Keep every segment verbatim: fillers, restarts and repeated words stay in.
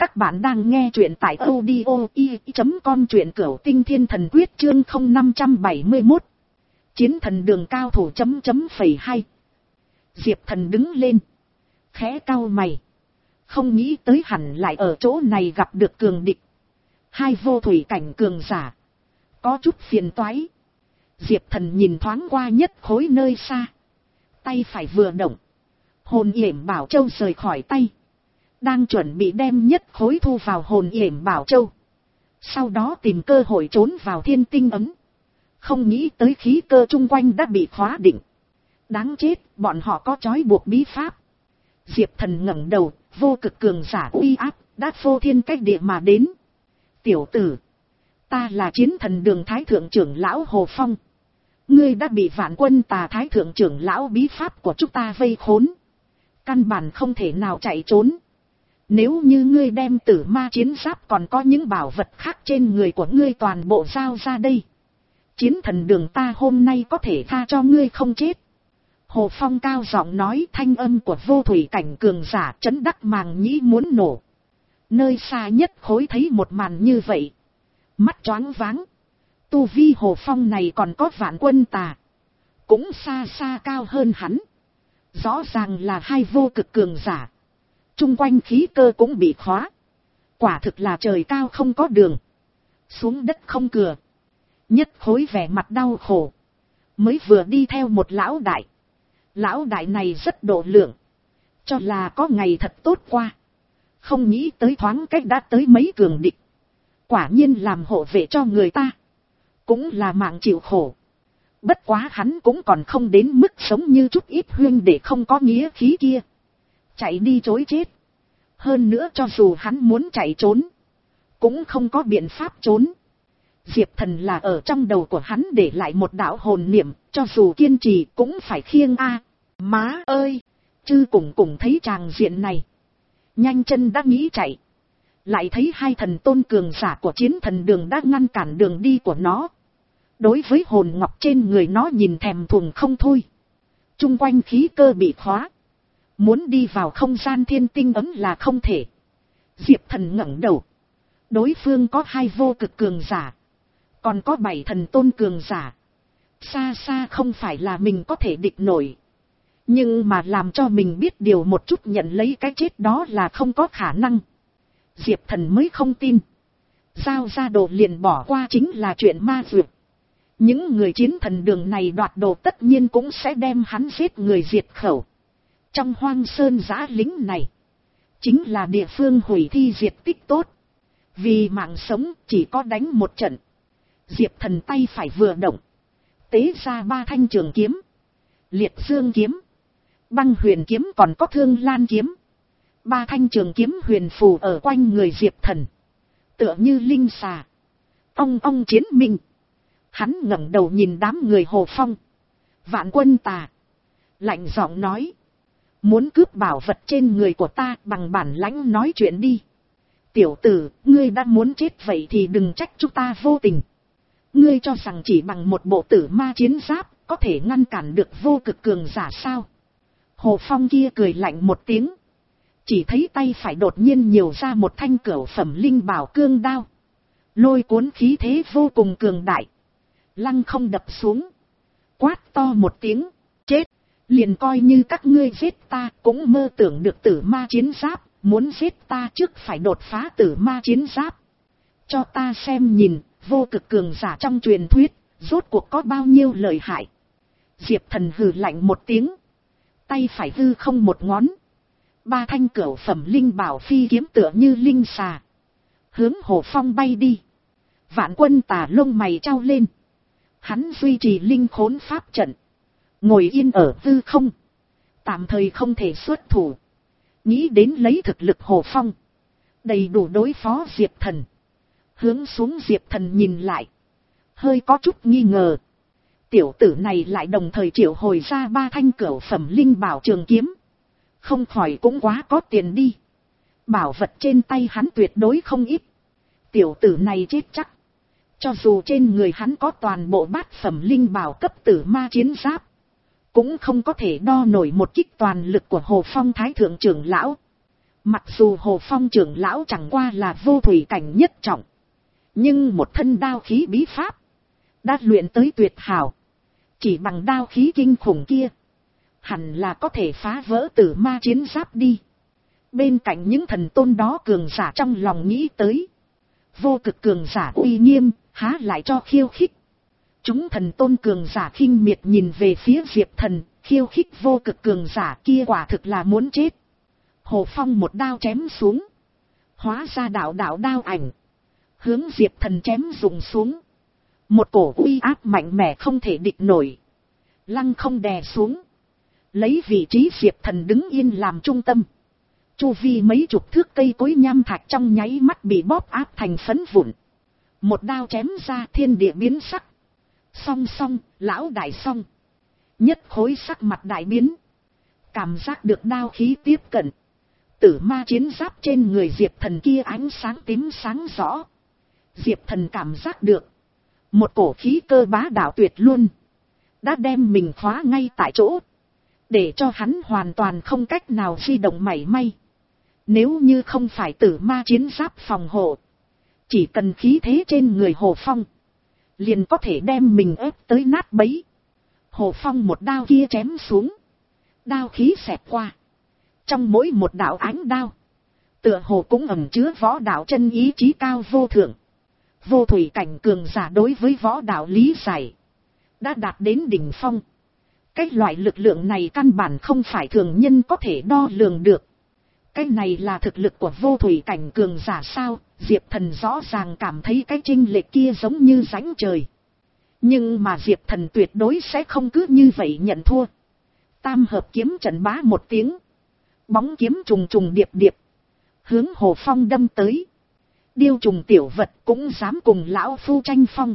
Các bạn đang nghe truyện tại audio i chấm com truyện cửu tinh thiên thần quyết chương không năm trăm bảy mươi mốt. Chiến thần đường cao thủ chấm chấm phẩy hai. Diệp Thần đứng lên. Khẽ cau mày. Không nghĩ tới hẳn lại ở chỗ này gặp được cường địch. Hai vô thủy cảnh cường giả. Có chút phiền toái. Diệp Thần nhìn thoáng qua nhất khối nơi xa. Tay phải vừa động. Hồn yểm bảo châu rời khỏi tay. Đang chuẩn bị đem nhất khối thu vào hồn yểm bảo châu. Sau đó tìm cơ hội trốn vào thiên tinh ấm. Không nghĩ tới khí cơ chung quanh đã bị khóa định. Đáng chết, bọn họ có trói buộc bí pháp. Diệp Thần ngẩng đầu, vô cực cường giả uy áp, đã phô thiên cách địa mà đến. Tiểu tử, ta là chiến thần đường thái thượng trưởng lão Hồ Phong. Ngươi đã bị vạn quân tà thái thượng trưởng lão bí pháp của chúng ta vây khốn. Căn bản không thể nào chạy trốn. Nếu như ngươi đem tử ma chiến giáp còn có những bảo vật khác trên người của ngươi toàn bộ giao ra đây. Chiến thần đường ta hôm nay có thể tha cho ngươi không chết. Hồ Phong cao giọng nói, thanh âm của vô thủy cảnh cường giả chấn đắc màng nhĩ muốn nổ. Nơi xa nhất khối thấy một màn như vậy. Mắt choáng váng. Tu vi Hồ Phong này còn có vạn quân tà. Cũng xa xa cao hơn hắn. Rõ ràng là hai vô cực cường giả. Trung quanh khí cơ cũng bị khóa. Quả thực là trời cao không có đường. Xuống đất không cửa. Nhất khối vẻ mặt đau khổ. Mới vừa đi theo một lão đại. Lão đại này rất độ lượng. Cho là có ngày thật tốt qua. Không nghĩ tới thoáng cách đã tới mấy cường địch. Quả nhiên làm hộ vệ cho người ta. Cũng là mạng chịu khổ. Bất quá hắn cũng còn không đến mức sống như chút ít huyên để không có nghĩa khí kia. Chạy đi chối chết. Hơn nữa cho dù hắn muốn chạy trốn. Cũng không có biện pháp trốn. Diệp Thần là ở trong đầu của hắn để lại một đạo hồn niệm. Cho dù kiên trì cũng phải khiêng a. Má ơi. Chư cùng cùng thấy tràng diện này. Nhanh chân đã nghĩ chạy. Lại thấy hai thần tôn cường giả của chiến thần đường đã ngăn cản đường đi của nó. Đối với hồn ngọc trên người nó nhìn thèm thuồng không thôi. Trung quanh khí cơ bị khóa. Muốn đi vào không gian thiên tinh ấm là không thể. Diệp Thần ngẩng đầu. Đối phương có hai vô cực cường giả. Còn có bảy thần tôn cường giả. Xa xa không phải là mình có thể địch nổi. Nhưng mà làm cho mình biết điều một chút nhận lấy cái chết đó là không có khả năng. Diệp Thần mới không tin. Giao ra đồ liền bỏ qua chính là chuyện ma dược. Những người chiến thần đường này đoạt đồ tất nhiên cũng sẽ đem hắn giết người diệt khẩu. Trong hoang sơn giã lính này. Chính là địa phương hủy thi diệt tích tốt. Vì mạng sống chỉ có đánh một trận. Diệp Thần tay phải vừa động. Tế ra ba thanh trường kiếm. Liệt dương kiếm. Băng huyền kiếm còn có thương lan kiếm. Ba thanh trường kiếm huyền phù ở quanh người Diệp Thần. Tựa như linh xà. Ong ong chiến minh. Hắn ngẩng đầu nhìn đám người Hồ Phong. Vạn quân tà. Lạnh giọng nói. Muốn cướp bảo vật trên người của ta bằng bản lãnh nói chuyện đi. Tiểu tử, ngươi đã muốn chết vậy thì đừng trách chúng ta vô tình. Ngươi cho rằng chỉ bằng một bộ tử ma chiến giáp có thể ngăn cản được vô cực cường giả sao? Hồ Phong kia cười lạnh một tiếng. Chỉ thấy tay phải đột nhiên nhiều ra một thanh cửu phẩm linh bảo cương đao. Lôi cuốn khí thế vô cùng cường đại. Lăng không đập xuống. Quát to một tiếng. Chết. Liền coi như các ngươi giết ta cũng mơ tưởng được tử ma chiến giáp. Muốn giết ta trước phải đột phá tử ma chiến giáp. Cho ta xem nhìn. Vô cực cường giả trong truyền thuyết. Rốt cuộc có bao nhiêu lợi hại. Diệp Thần hừ lạnh một tiếng. Tay phải hư không một ngón. Ba thanh cửu phẩm linh bảo phi kiếm tựa như linh xà. Hướng Hồ Phong bay đi. Vạn quân tà lông mày trao lên. Hắn duy trì linh khốn pháp trận. Ngồi yên ở hư không. Tạm thời không thể xuất thủ. Nghĩ đến lấy thực lực Hồ Phong. Đầy đủ đối phó Diệp Thần. Hướng xuống Diệp Thần nhìn lại. Hơi có chút nghi ngờ. Tiểu tử này lại đồng thời triệu hồi ra ba thanh cửu phẩm linh bảo trường kiếm. Không khỏi cũng quá có tiền đi. Bảo vật trên tay hắn tuyệt đối không ít. Tiểu tử này chết chắc. Cho dù trên người hắn có toàn bộ bát phẩm linh bảo cấp tử ma chiến giáp. Cũng không có thể đo nổi một kích toàn lực của Hồ Phong thái thượng trưởng lão. Mặc dù Hồ Phong trưởng lão chẳng qua là vô thủy cảnh nhất trọng, nhưng một thân đao khí bí pháp đã luyện tới tuyệt hảo. Chỉ bằng đao khí kinh khủng kia, hẳn là có thể phá vỡ tử ma chiến giáp đi. Bên cạnh những thần tôn đó cường giả trong lòng nghĩ tới, vô cực cường giả uy nghiêm, há lại cho khiêu khích. Chúng thần tôn cường giả khinh miệt nhìn về phía Diệp Thần, khiêu khích vô cực cường giả kia quả thực là muốn chết. Hồ Phong một đao chém xuống, hóa ra đạo đạo đao ảnh, hướng Diệp Thần chém rụng xuống. Một cổ uy áp mạnh mẽ không thể địch nổi, lăng không đè xuống, lấy vị trí Diệp Thần đứng yên làm trung tâm. Chu vi mấy chục thước cây cối nham thạch trong nháy mắt bị bóp áp thành phấn vụn. Một đao chém ra, thiên địa biến sắc. Song song, lão đại song. Nhất khối sắc mặt đại biến. Cảm giác được đao khí tiếp cận. Tử ma chiến giáp trên người Diệp Thần kia ánh sáng tím sáng rõ. Diệp Thần cảm giác được một cổ khí cơ bá đạo tuyệt luôn, đã đem mình khóa ngay tại chỗ, để cho hắn hoàn toàn không cách nào di động mảy may. Nếu như không phải tử ma chiến giáp phòng hộ, chỉ cần khí thế trên người Hồ Phong, liền có thể đem mình ép tới nát bấy. Hồ Phong một đao kia chém xuống, đao khí xẹt qua, trong mỗi một đạo ánh đao, tựa hồ cũng ẩn chứa võ đạo chân ý chí cao vô thượng. Vô thủy cảnh cường giả đối với võ đạo lý giải đã đạt đến đỉnh phong. Cái loại lực lượng này căn bản không phải thường nhân có thể đo lường được. Cái này là thực lực của vô thủy cảnh cường giả sao? Diệp Thần rõ ràng cảm thấy cái chênh lệch kia giống như rãnh trời. Nhưng mà Diệp Thần tuyệt đối sẽ không cứ như vậy nhận thua. Tam hợp kiếm trận bá một tiếng, bóng kiếm trùng trùng điệp điệp, hướng Hồ Phong đâm tới. Điêu trùng tiểu vật cũng dám cùng lão phu tranh phong.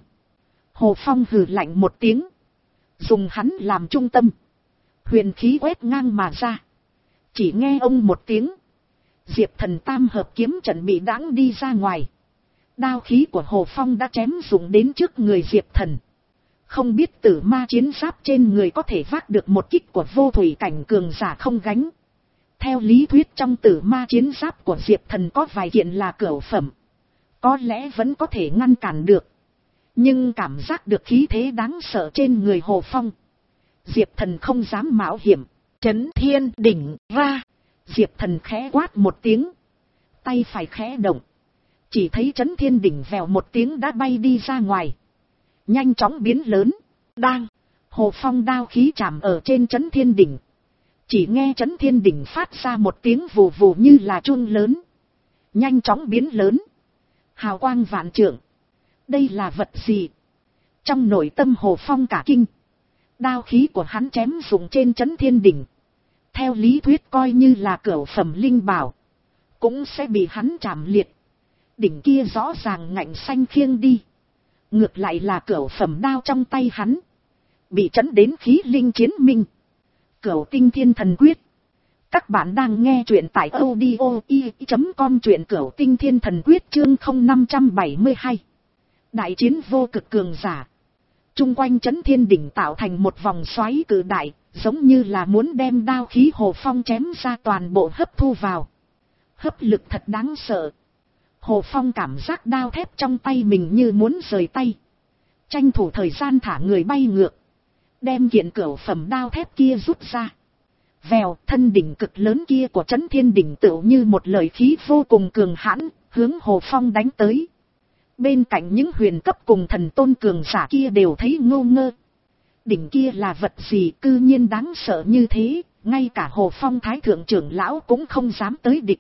Hồ Phong hừ lạnh một tiếng, dùng hắn làm trung tâm, huyền khí quét ngang mà ra. Chỉ nghe ông một tiếng, Diệp Thần tam hợp kiếm trận bị đãng đi ra ngoài. Đao khí của Hồ Phong đã chém dụng đến trước người Diệp Thần. Không biết tử ma chiến giáp trên người có thể vác được một kích của vô thủy cảnh cường giả không gánh. Theo lý thuyết trong tử ma chiến giáp của Diệp Thần có vài kiện là cửu phẩm, có lẽ vẫn có thể ngăn cản được. Nhưng cảm giác được khí thế đáng sợ trên người Hồ Phong, Diệp Thần không dám mạo hiểm. Chấn thiên đỉnh ra. Diệp Thần khẽ quát một tiếng, tay phải khẽ động, chỉ thấy chấn thiên đỉnh vèo một tiếng đã bay đi ra ngoài, nhanh chóng biến lớn. Đang, Hồ Phong đao khí chạm ở trên chấn thiên đỉnh, chỉ nghe chấn thiên đỉnh phát ra một tiếng vù vù như là chuông lớn, nhanh chóng biến lớn, hào quang vạn trượng. Đây là vật gì? Trong nội tâm Hồ Phong cả kinh. Đao khí của hắn chém dụng trên chấn thiên đỉnh, theo lý thuyết coi như là cửu phẩm linh bảo, cũng sẽ bị hắn chạm liệt. Đỉnh kia rõ ràng ngạnh xanh khiêng đi, ngược lại là cửu phẩm đao trong tay hắn bị chấn đến khí linh chiến minh. Cửu tinh thiên thần quyết. Các bạn đang nghe truyện tại audio i chấm com, truyện cửu tinh thiên thần quyết chương không năm trăm bảy mươi hai. Đại chiến vô cực cường giả. Trung quanh chấn thiên đỉnh tạo thành một vòng xoáy cự đại, giống như là muốn đem đao khí Hồ Phong chém ra toàn bộ hấp thu vào. Hấp lực thật đáng sợ. Hồ Phong cảm giác đao thép trong tay mình như muốn rời tay, tranh thủ thời gian thả người bay ngược, đem kiện cửu phẩm đao thép kia rút ra. Vèo, thân đỉnh cực lớn kia của chấn thiên đỉnh tựu như một lợi khí vô cùng cường hãn, hướng Hồ Phong đánh tới. Bên cạnh những huyền cấp cùng thần tôn cường giả kia đều thấy ngô ngơ. Đỉnh kia là vật gì cư nhiên đáng sợ như thế, ngay cả Hồ Phong thái thượng trưởng lão cũng không dám tới địch.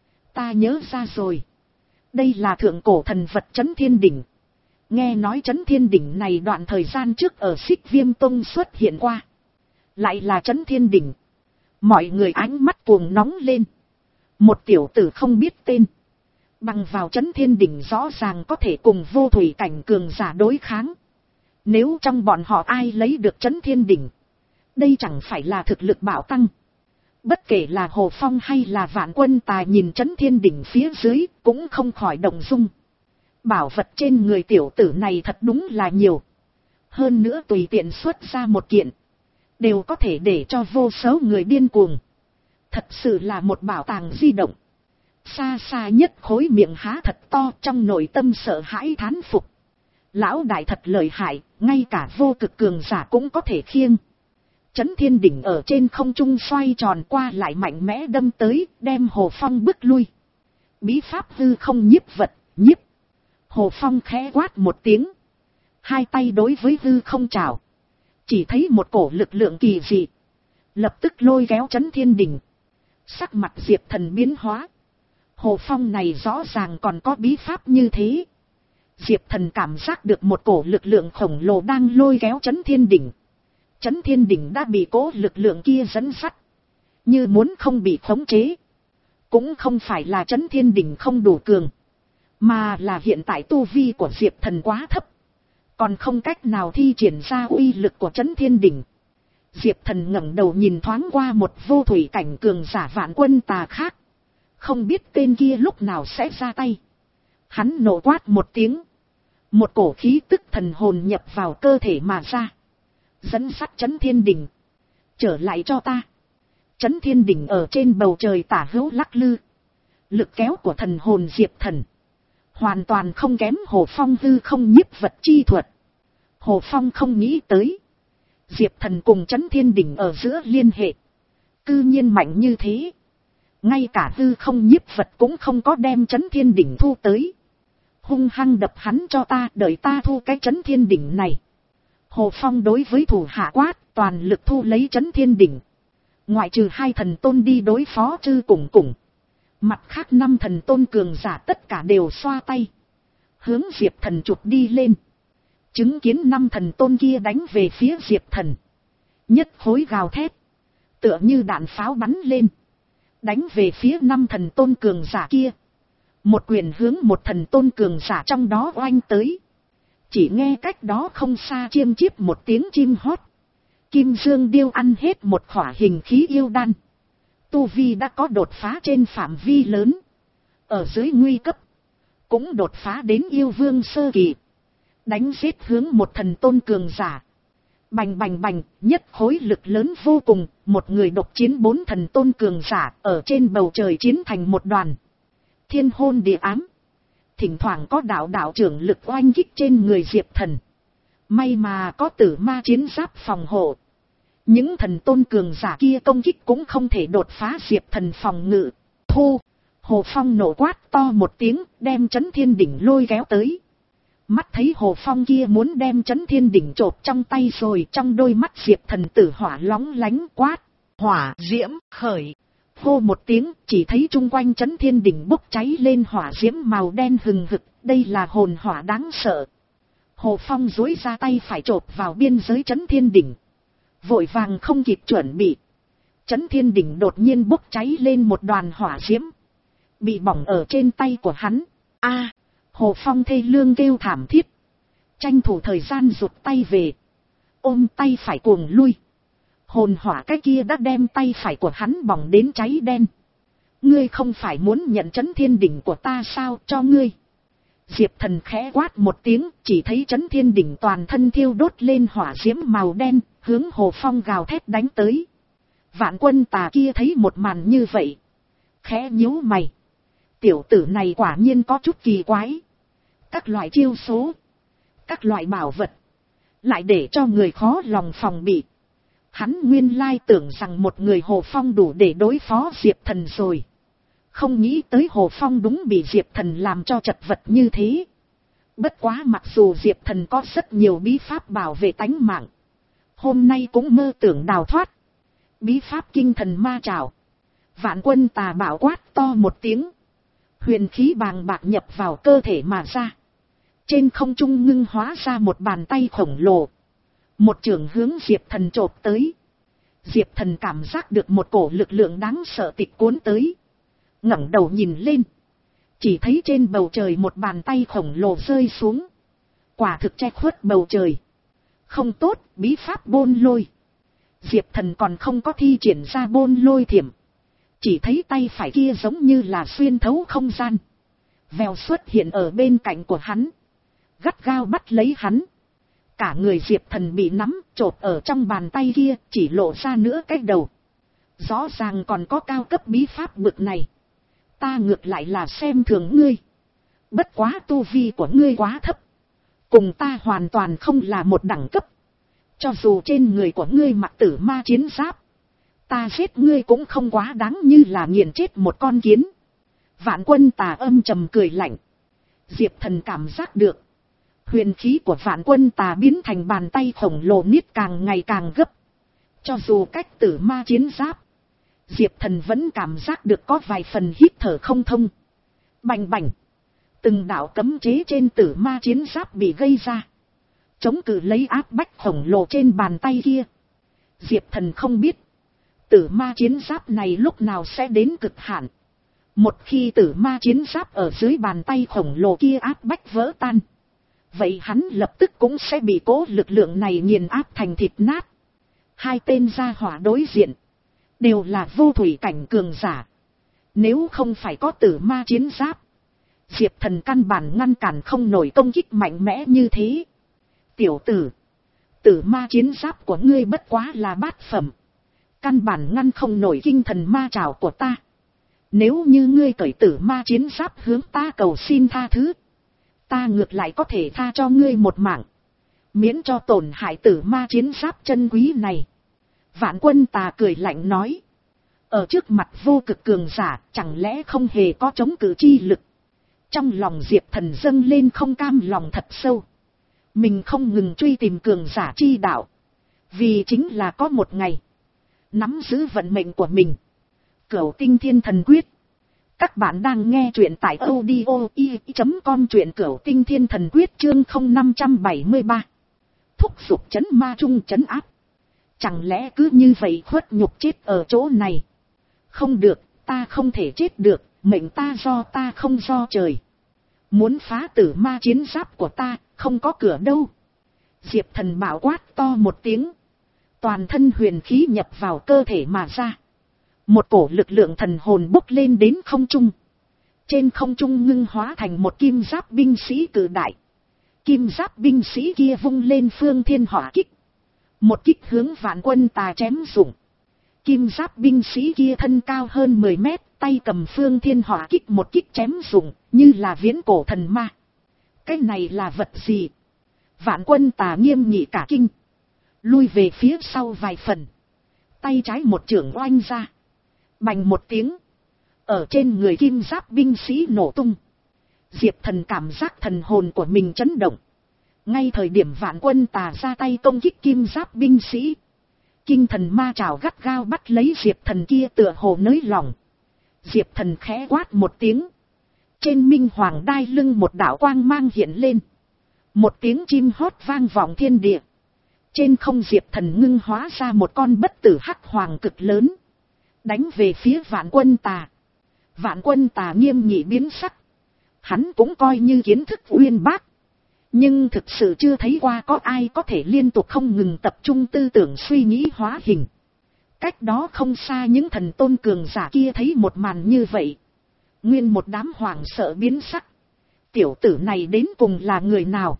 Ta nhớ ra rồi. Đây là thượng cổ thần vật chấn thiên đỉnh. Nghe nói chấn thiên đỉnh này đoạn thời gian trước ở Xích Viêm Tông xuất hiện qua. Lại là chấn thiên đỉnh. Mọi người ánh mắt cuồng nóng lên. Một tiểu tử không biết tên, bằng vào chấn thiên đỉnh rõ ràng có thể cùng vô thủy cảnh cường giả đối kháng. Nếu trong bọn họ ai lấy được chấn thiên đỉnh, đây chẳng phải là thực lực bạo tăng. Bất kể là Hồ Phong hay là Vạn Quân Tài nhìn chấn thiên đỉnh phía dưới cũng không khỏi động dung. Bảo vật trên người tiểu tử này thật đúng là nhiều. Hơn nữa tùy tiện xuất ra một kiện, đều có thể để cho vô số người điên cuồng. Thật sự là một bảo tàng di động. Xa xa nhất khối miệng há thật to, trong nội tâm sợ hãi thán phục. Lão đại thật lợi hại, ngay cả vô cực cường giả cũng có thể khiêng. Chấn thiên đỉnh ở trên không trung xoay tròn qua lại mạnh mẽ đâm tới, đem Hồ Phong bước lui. Bí pháp hư không nhiếp vật, nhiếp. Hồ Phong khẽ quát một tiếng. Hai tay đối với hư không chào. Chỉ thấy một cổ lực lượng kỳ dị. Lập tức lôi kéo chấn thiên đỉnh. Sắc mặt Diệp Thần biến hóa. Hồ Phong này rõ ràng còn có bí pháp như thế. Diệp Thần cảm giác được một cổ lực lượng khổng lồ đang lôi kéo chấn thiên đỉnh. Chấn thiên đỉnh đã bị cố lực lượng kia dẫn sắt. Như muốn không bị khống chế. Cũng không phải là chấn thiên đỉnh không đủ cường. Mà là hiện tại tu vi của Diệp Thần quá thấp. Còn không cách nào thi triển ra uy lực của chấn thiên đỉnh. Diệp Thần ngẩng đầu nhìn thoáng qua một vô thủy cảnh cường giả Vạn Quân Tà khác. Không biết tên kia lúc nào sẽ ra tay. Hắn nổ quát một tiếng. Một cổ khí tức thần hồn nhập vào cơ thể mà ra. Dẫn sắt chấn thiên đỉnh. Trở lại cho ta. Chấn thiên đỉnh ở trên bầu trời tả hữu lắc lư. Lực kéo của thần hồn Diệp Thần. Hoàn toàn không kém Hồ Phong hư không nhiếp vật chi thuật. Hồ Phong không nghĩ tới. Diệp Thần cùng chấn thiên đỉnh ở giữa liên hệ. Cư nhiên mạnh như thế. Ngay cả hư không nhiếp vật cũng không có đem chấn thiên đỉnh thu tới. Hung hăng đập hắn cho ta, đợi ta thu cái chấn thiên đỉnh này. Hồ Phong đối với thủ hạ quát, toàn lực thu lấy chấn thiên đỉnh. Ngoại trừ hai thần tôn đi đối phó Trư Củng Củng. Mặt khác năm thần tôn cường giả tất cả đều xoa tay. Hướng Diệp Thần chụp đi lên. Chứng kiến năm thần tôn kia đánh về phía Diệp Thần. Nhất khối gào thét. Tựa như đạn pháo bắn lên. Đánh về phía năm thần tôn cường giả kia. Một quyền hướng một thần tôn cường giả trong đó oanh tới. Chỉ nghe cách đó không xa chiêm chiếp một tiếng chim hót. Kim Dương Điêu ăn hết một khỏa hình khí yêu đan. Tu Vi đã có đột phá trên phạm vi lớn. Ở dưới nguy cấp. Cũng đột phá đến yêu vương sơ kỳ. Đánh giết hướng một thần tôn cường giả. Bành bành bành, nhất khối lực lớn vô cùng. Một người độc chiến bốn thần tôn cường giả ở trên bầu trời chiến thành một đoàn. Thiên hôn địa ám. Thỉnh thoảng có đạo đạo trưởng lực oanh kích trên người Diệp Thần. May mà có tử ma chiến giáp phòng hộ. Những thần tôn cường giả kia công kích cũng không thể đột phá Diệp Thần phòng ngự. Thu. Hồ Phong nổ quát to một tiếng, đem chấn thiên đỉnh lôi kéo tới. Mắt thấy Hồ Phong kia muốn đem chấn thiên đỉnh chộp trong tay rồi, trong đôi mắt Diệp Thần tử hỏa lóng lánh quát. Hỏa diễm khởi. Hô một tiếng, chỉ thấy chung quanh chấn thiên đỉnh bốc cháy lên hỏa diễm màu đen hừng hực, đây là hồn hỏa đáng sợ. Hồ Phong duỗi ra tay phải chộp vào biên giới chấn thiên đỉnh. Vội vàng không kịp chuẩn bị. Chấn thiên đỉnh đột nhiên bốc cháy lên một đoàn hỏa diễm. Bị bỏng ở trên tay của hắn. A, Hồ Phong thê lương kêu thảm thiết. Tranh thủ thời gian rụt tay về. Ôm tay phải cuồng lui. Hồn hỏa cái kia đã đem tay phải của hắn bỏng đến cháy đen. Ngươi không phải muốn nhận chấn thiên đỉnh của ta sao, cho ngươi. Diệp Thần khẽ quát một tiếng, chỉ thấy chấn thiên đỉnh toàn thân thiêu đốt lên hỏa diễm màu đen, hướng Hồ Phong gào thét đánh tới. Vạn Quân Tà kia thấy một màn như vậy. Khẽ nhíu mày. Tiểu tử này quả nhiên có chút kỳ quái. Các loại chiêu số. Các loại bảo vật. Lại để cho người khó lòng phòng bị. Hắn nguyên lai tưởng rằng một người Hồ Phong đủ để đối phó Diệp Thần rồi. Không nghĩ tới Hồ Phong đúng bị Diệp Thần làm cho chật vật như thế. Bất quá mặc dù Diệp Thần có rất nhiều bí pháp bảo vệ tánh mạng. Hôm nay cũng mơ tưởng đào thoát. Bí pháp kinh thần ma trảo. Vạn Quân Tà bảo quát to một tiếng. Huyền khí bàng bạc nhập vào cơ thể mà ra. Trên không trung ngưng hóa ra một bàn tay khổng lồ. Một trường hướng Diệp Thần chộp tới. Diệp Thần cảm giác được một cổ lực lượng đáng sợ tịch cuốn tới. Ngẩng đầu nhìn lên. Chỉ thấy trên bầu trời một bàn tay khổng lồ rơi xuống. Quả thực che khuất bầu trời. Không tốt, bí pháp bôn lôi. Diệp Thần còn không có thi triển ra bôn lôi thiểm. Chỉ thấy tay phải kia giống như là xuyên thấu không gian. Vèo xuất hiện ở bên cạnh của hắn. Gắt gao bắt lấy hắn. Cả người Diệp Thần bị nắm, chộp ở trong bàn tay kia, chỉ lộ ra nữa cái đầu. Rõ ràng còn có cao cấp bí pháp bực này. Ta ngược lại là xem thường ngươi. Bất quá tu vi của ngươi quá thấp. Cùng ta hoàn toàn không là một đẳng cấp. Cho dù trên người của ngươi mặc tử ma chiến giáp, ta giết ngươi cũng không quá đáng như là nghiền chết một con kiến. Vạn Quân Tà âm trầm cười lạnh. Diệp Thần cảm giác được. Huyền khí của Vạn Quân Tà biến thành bàn tay khổng lồ niết càng ngày càng gấp. Cho dù cách tử ma chiến giáp, Diệp Thần vẫn cảm giác được có vài phần hít thở không thông. Bành bành. Từng đạo cấm chế trên tử ma chiến giáp bị gây ra. Chống cự lấy áp bách khổng lồ trên bàn tay kia. Diệp Thần không biết. Tử ma chiến giáp này lúc nào sẽ đến cực hạn. Một khi tử ma chiến giáp ở dưới bàn tay khổng lồ kia áp bách vỡ tan. Vậy hắn lập tức cũng sẽ bị cố lực lượng này nghiền áp thành thịt nát. Hai tên gia hỏa đối diện. Đều là vô thủy cảnh cường giả. Nếu không phải có tử ma chiến giáp, Diệp Thần căn bản ngăn cản không nổi công kích mạnh mẽ như thế. Tiểu tử, tử ma chiến giáp của ngươi bất quá là bát phẩm. Căn bản ngăn không nổi kinh thần ma trảo của ta. Nếu như ngươi cởi tử ma chiến giáp hướng ta cầu xin tha thứ, ta ngược lại có thể tha cho ngươi một mạng. Miễn cho tổn hại tử ma chiến giáp chân quý này. Vạn Quân Tà cười lạnh nói. Ở trước mặt vô cực cường giả chẳng lẽ không hề có chống cự chi lực. Trong lòng Diệp Thần dâng lên không cam lòng thật sâu. Mình không ngừng truy tìm cường giả chi đạo. Vì chính là có một ngày nắm giữ vận mệnh của mình. Cửu Tinh Thiên Thần Quyết. Các bạn đang nghe truyện tại audio i chấm com, truyện Cửu Tinh Thiên Thần Quyết chương không năm bảy ba. Thúc giục chấn ma trung chấn áp. Chẳng lẽ cứ như vậy khuất nhục chết ở chỗ này? Không được, ta không thể chết được, mệnh ta do ta không do trời. Muốn phá tử ma chiến giáp của ta, không có cửa đâu. Diệp Thần bảo quát to một tiếng. Toàn thân huyền khí nhập vào cơ thể mà ra. Một cổ lực lượng thần hồn bốc lên đến không trung. Trên không trung ngưng hóa thành một kim giáp binh sĩ cử đại. Kim giáp binh sĩ kia vung lên phương thiên hỏa kích. Một kích hướng Vạn Quân Tà chém dụng. Kim giáp binh sĩ kia thân cao hơn mười mét, tay cầm phương thiên hỏa kích một kích chém dụng, như là viễn cổ thần ma. Cái này là vật gì? Vạn Quân Tà nghiêm nghị cả kinh. Lui về phía sau vài phần. Tay trái một chưởng oanh ra. Bành một tiếng. Ở trên người kim giáp binh sĩ nổ tung. Diệp Thần cảm giác thần hồn của mình chấn động. Ngay thời điểm Vạn Quân Tà ra tay công kích kim giáp binh sĩ, kinh thần ma trảo gắt gao bắt lấy Diệp Thần kia tựa hồ nới lỏng. Diệp Thần khẽ quát một tiếng. Trên minh hoàng đai lưng một đạo quang mang hiện lên. Một tiếng chim hót vang vọng thiên địa. Trên không Diệp Thần ngưng hóa ra một con bất tử hắc hoàng cực lớn. Đánh về phía Vạn Quân Tà. Vạn Quân Tà nghiêm nghị biến sắc. Hắn cũng coi như kiến thức uyên bác. Nhưng thực sự chưa thấy qua có ai có thể liên tục không ngừng tập trung tư tưởng suy nghĩ hóa hình. Cách đó không xa những thần tôn cường giả kia thấy một màn như vậy. Nguyên một đám hoảng sợ biến sắc. Tiểu tử này đến cùng là người nào?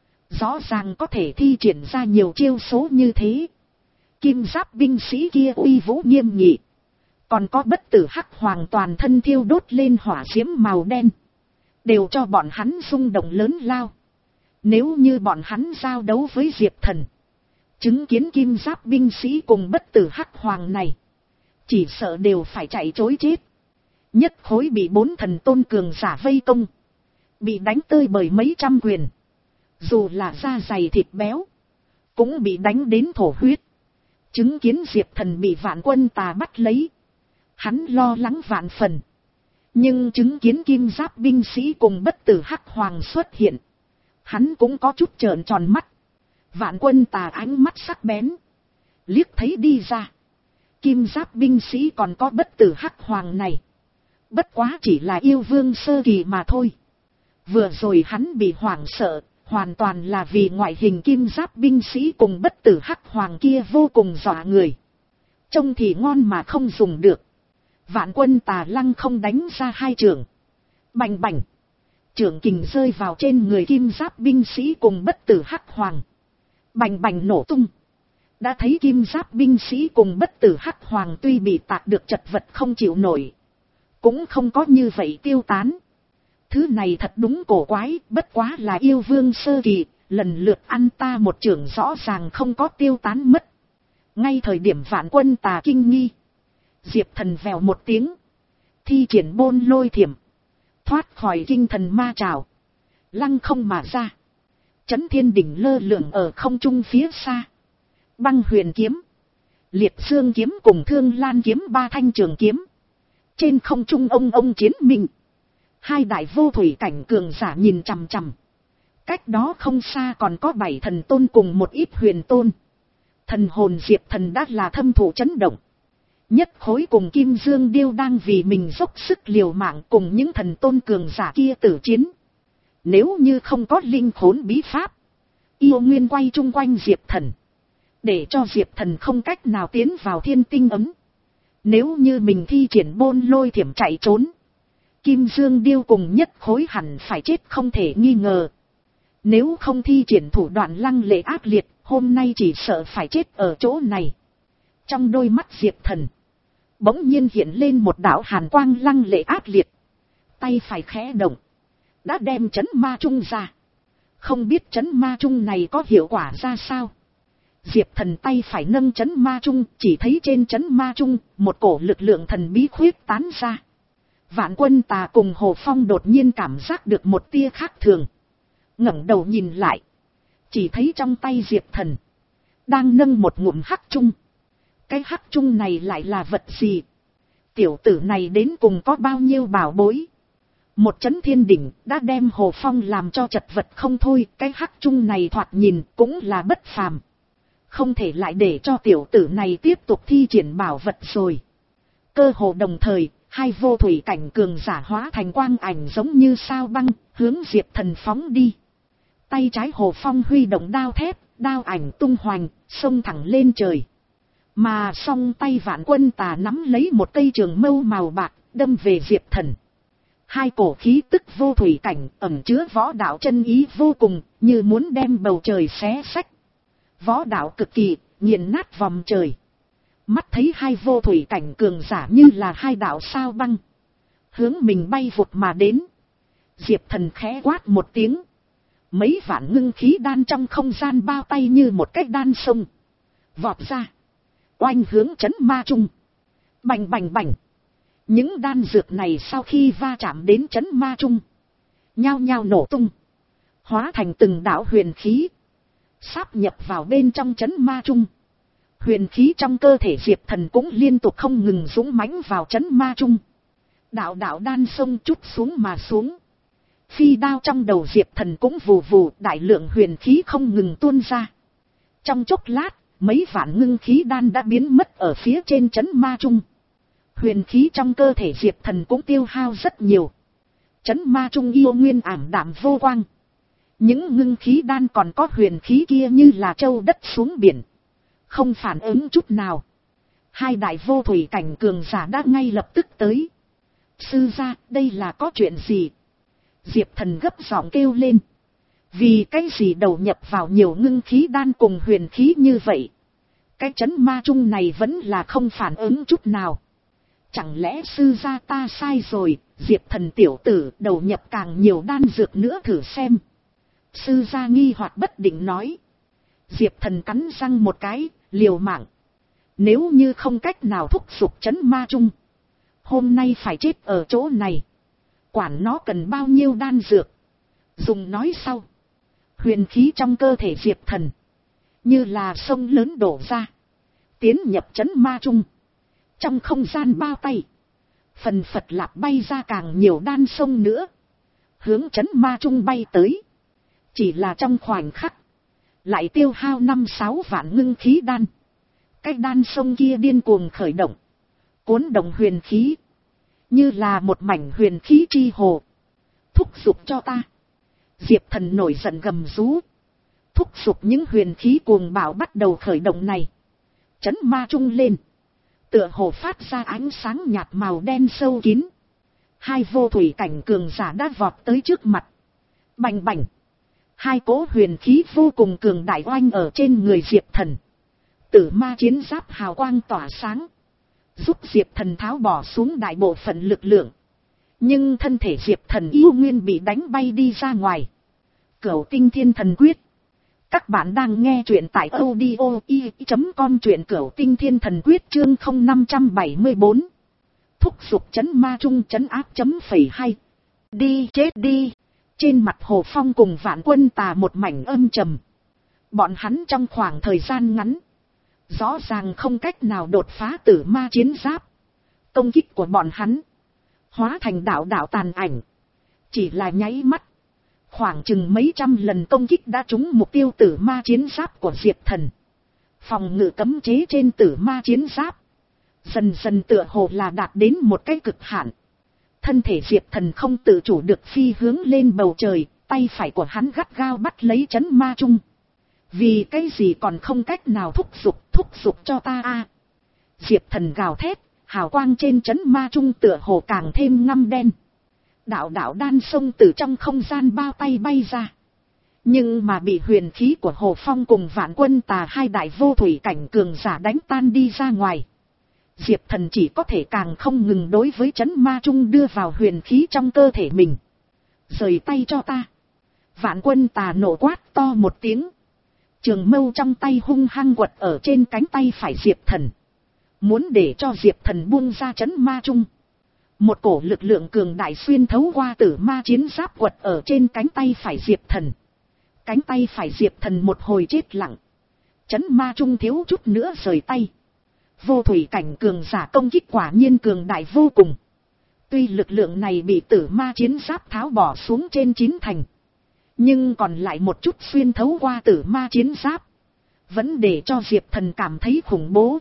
Rõ ràng có thể thi triển ra nhiều chiêu số như thế. Kim giáp binh sĩ kia uy vũ nghiêm nghị. Còn có bất tử hắc hoàng toàn thân thiêu đốt lên hỏa diễm màu đen. Đều cho bọn hắn rung động lớn lao. Nếu như bọn hắn giao đấu với Diệp Thần, chứng kiến kim giáp binh sĩ cùng bất tử hắc hoàng này, chỉ sợ đều phải chạy trối chết. Nhất khối bị bốn thần tôn cường giả vây công, bị đánh tơi bởi mấy trăm quyền. Dù là da dày thịt béo, cũng bị đánh đến thổ huyết. Chứng kiến Diệp Thần bị Vạn Quân Tà bắt lấy, hắn lo lắng vạn phần. Nhưng chứng kiến kim giáp binh sĩ cùng bất tử hắc hoàng xuất hiện, hắn cũng có chút trợn tròn mắt. Vạn Quân Tà ánh mắt sắc bén, liếc thấy đi ra. Kim giáp binh sĩ còn có bất tử hắc hoàng này, bất quá chỉ là yêu vương sơ kỳ mà thôi. Vừa rồi hắn bị hoảng sợ, hoàn toàn là vì ngoại hình kim giáp binh sĩ cùng bất tử hắc hoàng kia vô cùng dọa người. Trông thì ngon mà không dùng được. Vạn Quân Tà lăng không đánh ra hai chưởng. Bành bành. Chưởng kình rơi vào trên người kim giáp binh sĩ cùng bất tử hắc hoàng. Bành bành nổ tung. Đã thấy kim giáp binh sĩ cùng bất tử hắc hoàng tuy bị tạc được chật vật không chịu nổi, cũng không có như vậy tiêu tán. Thứ này thật đúng cổ quái, bất quá là yêu vương sơ kỳ, lần lượt ăn ta một chưởng rõ ràng không có tiêu tán mất. Ngay thời điểm vạn quân tà kinh nghi, Diệp Thần vèo một tiếng, thi triển bôn lôi thiểm, thoát khỏi kinh thần ma trảo, lăng không mà ra. Chấn thiên đỉnh lơ lửng ở không trung phía xa. Băng huyền kiếm, liệt dương kiếm cùng thương lan kiếm ba thanh trường kiếm. Trên không trung ông ông chiến minh. Hai đại vô thủy cảnh cường giả nhìn chằm chằm. Cách đó không xa còn có bảy thần tôn cùng một ít huyền tôn. Thần hồn Diệp Thần đã là thâm thụ chấn động. Nhất khối cùng Kim Dương Điêu đang vì mình dốc sức liều mạng cùng những thần tôn cường giả kia tử chiến. Nếu như không có linh khốn bí pháp, yêu nguyên quay chung quanh Diệp Thần, để cho Diệp Thần không cách nào tiến vào thiên tinh ấm. Nếu như mình thi triển bôn lôi thiểm chạy trốn, Kim Dương Điêu cùng nhất khối hẳn phải chết không thể nghi ngờ. Nếu không thi triển thủ đoạn lăng lệ ác liệt, hôm nay chỉ sợ phải chết ở chỗ này. Trong đôi mắt Diệp Thần bỗng nhiên hiện lên một đạo hàn quang lăng lệ ác liệt. Tay phải khẽ động, đã đem chấn ma trung ra. Không biết chấn ma trung này có hiệu quả ra sao. Diệp Thần tay phải nâng chấn ma trung, chỉ thấy trên chấn ma trung một cổ lực lượng thần bí khuyết tán ra. Vạn Quân Tà cùng Hồ Phong đột nhiên cảm giác được một tia khác thường, ngẩng đầu nhìn lại, chỉ thấy trong tay Diệp Thần đang nâng một ngụm hắc trung. Cái hắc trung này lại là vật gì? Tiểu tử này đến cùng có bao nhiêu bảo bối? Một chấn thiên đỉnh đã đem Hồ Phong làm cho chật vật không thôi. Cái hắc trung này thoạt nhìn cũng là bất phàm, không thể lại để cho tiểu tử này tiếp tục thi triển bảo vật rồi. Cơ hồ đồng thời, hai vô thủy cảnh cường giả hóa thành quang ảnh giống như sao băng, hướng Diệp Thần phóng đi. Tay trái Hồ Phong huy động đao thép, đao ảnh tung hoành, xông thẳng lên trời. Mà song tay Vạn Quân Tà nắm lấy một cây trường mâu màu bạc, đâm về Diệp Thần. Hai cổ khí tức vô thủy cảnh ẩn chứa võ đạo chân ý vô cùng, như muốn đem bầu trời xé xách. Võ đạo cực kỳ, nghiền nát vòng trời. Mắt thấy hai vô thủy cảnh cường giả như là hai đạo sao băng, hướng mình bay vụt mà đến. Diệp Thần khẽ quát một tiếng. Mấy vạn ngưng khí đan trong không gian bao tay như một cái đan sông vọt ra, oanh hướng chấn ma trung. Bành bành bành. Những đan dược này sau khi va chạm đến chấn ma trung, nhao nhao nổ tung, hóa thành từng đạo huyền khí, sáp nhập vào bên trong chấn ma trung. Huyền khí trong cơ thể Diệp Thần cũng liên tục không ngừng dũng mãnh vào chấn ma trung. Đạo đạo đan sông chút xuống mà xuống. Phi đao trong đầu Diệp Thần cũng vù vù, đại lượng huyền khí không ngừng tuôn ra. Trong chốc lát, mấy vạn ngưng khí đan đã biến mất ở phía trên chấn ma trung. Huyền khí trong cơ thể Diệp Thần cũng tiêu hao rất nhiều. Chấn ma trung yêu nguyên ảm đạm vô quang. Những ngưng khí đan còn có huyền khí kia như là châu đất xuống biển, không phản ứng chút nào. Hai đại vô thủy cảnh cường giả đã ngay lập tức tới. Sư gia, đây là có chuyện gì? Diệp Thần gấp giọng kêu lên. Vì cái gì đầu nhập vào nhiều ngưng khí đan cùng huyền khí như vậy? Cái chấn ma trung này vẫn là không phản ứng chút nào. Chẳng lẽ sư gia ta sai rồi? Diệp Thần tiểu tử đầu nhập càng nhiều đan dược nữa thử xem. Sư gia nghi hoặc bất định nói. Diệp Thần cắn răng một cái, liều mạng. Nếu như không cách nào thúc giục chấn ma trung, hôm nay phải chết ở chỗ này. Quản nó cần bao nhiêu đan dược. Dùng nói sau. Huyền khí trong cơ thể Diệp Thần như là sông lớn đổ ra, tiến nhập chấn ma trung. Trong không gian bao tay, phần phật lạp bay ra càng nhiều đan sông nữa, hướng chấn ma trung bay tới. Chỉ là trong khoảnh khắc, lại tiêu hao năm sáu vạn ngưng khí đan. Cái đan sông kia điên cuồng khởi động, cuốn động huyền khí, như là một mảnh huyền khí chi hồ. Thúc giục cho ta. Diệp Thần nổi giận gầm rú. Thúc giục những huyền khí cuồng bạo bắt đầu khởi động này. Chấn ma trung lên, tựa hồ phát ra ánh sáng nhạt màu đen sâu kín. Hai vô thủy cảnh cường giả đã vọt tới trước mặt. Bành bành. Hai cỗ huyền khí vô cùng cường đại oanh ở trên người Diệp Thần. Tử ma chiến giáp hào quang tỏa sáng, giúp Diệp Thần tháo bỏ xuống đại bộ phận lực lượng. Nhưng thân thể Diệp Thần yêu nguyên bị đánh bay đi ra ngoài. Cửu tinh thiên thần quyết. Các bạn đang nghe truyện tại audio i chấm com, truyện Cửu tinh thiên thần quyết chương không năm bảy bốn. Thúc giục chấn ma trung chấn áp chấm phẩy hai. Đi chết đi. Trên mặt Hồ Phong cùng Vạn Quân Tà một mảnh âm trầm. Bọn hắn trong khoảng thời gian ngắn, rõ ràng không cách nào đột phá tử ma chiến giáp. Công kích của bọn hắn hóa thành đạo đạo tàn ảnh. Chỉ là nháy mắt, khoảng chừng mấy trăm lần công kích đã trúng mục tiêu tử ma chiến giáp của Diệp Thần. Phòng ngự cấm chế trên tử ma chiến giáp dần dần tựa hồ là đạt đến một cái cực hạn. Thân thể Diệp Thần không tự chủ được phi hướng lên bầu trời, tay phải của hắn gắt gao bắt lấy chấn ma trung. Vì cái gì còn không cách nào thúc giục, thúc giục cho ta a. Diệp Thần gào thét, hào quang trên chấn ma trung tựa hồ càng thêm ngăm đen. Đạo đạo đan sông từ trong không gian bao tay bay ra. Nhưng mà bị huyền khí của Hồ Phong cùng Vạn Quân Tà hai đại vô thủy cảnh cường giả đánh tan đi ra ngoài. Diệp Thần chỉ có thể càng không ngừng đối với chấn ma trung đưa vào huyền khí trong cơ thể mình. Rời tay cho ta. Vạn Quân Tà nổ quát to một tiếng. Trường mâu trong tay hung hăng quật ở trên cánh tay phải Diệp Thần. Muốn để cho Diệp Thần buông ra chấn ma trung. Một cổ lực lượng cường đại xuyên thấu qua tử ma chiến giáp quật ở trên cánh tay phải Diệp Thần. Cánh tay phải Diệp Thần một hồi chết lặng. Chấn ma trung thiếu chút nữa rời tay. Vô thủy cảnh cường giả công kích quả nhiên cường đại vô cùng. Tuy lực lượng này bị tử ma chiến giáp tháo bỏ xuống trên chín thành, nhưng còn lại một chút xuyên thấu qua tử ma chiến giáp, vẫn để cho Diệp Thần cảm thấy khủng bố.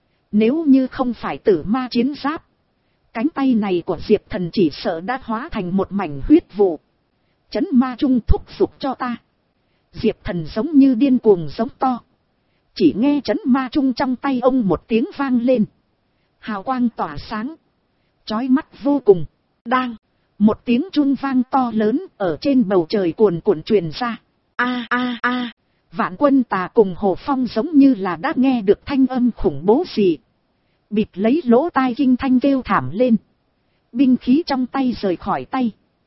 Nếu như không phải tử ma chiến giáp, cánh tay này của Diệp Thần chỉ sợ đã hóa thành một mảnh huyết vụ. Chấn ma trung thúc giục cho ta. Diệp Thần giống như điên cuồng giống to. Chỉ nghe chấn ma trung trong tay ông một tiếng vang lên. Hào quang tỏa sáng, chói mắt vô cùng. Đang, một tiếng trung vang to lớn ở trên bầu trời cuồn cuộn truyền ra. A a a, Vạn Quân Tà cùng Hồ Phong giống như là đã nghe được thanh âm khủng bố gì. Bịt lấy lỗ tai kinh thanh kêu thảm lên. Binh khí trong tay rời khỏi tay.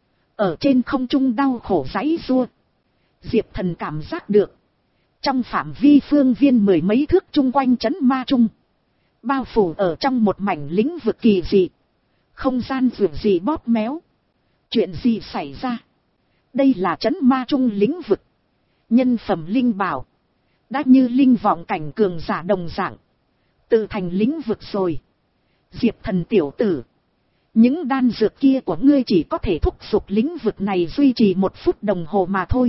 Ở trên không trung đau khổ giãy giụa. Diệp Thần cảm giác được. Trong phạm vi phương viên mười mấy thước chung quanh chấn ma trung, bao phủ ở trong một mảnh lĩnh vực kỳ dị. Không gian vượt gì bóp méo. Chuyện gì xảy ra? Đây là chấn ma trung lĩnh vực. Nhân phẩm linh bảo đã như linh vọng cảnh cường giả đồng dạng, tự thành lĩnh vực rồi. Diệp Thần tiểu tử, những đan dược kia của ngươi chỉ có thể thúc giục lĩnh vực này duy trì một phút đồng hồ mà thôi.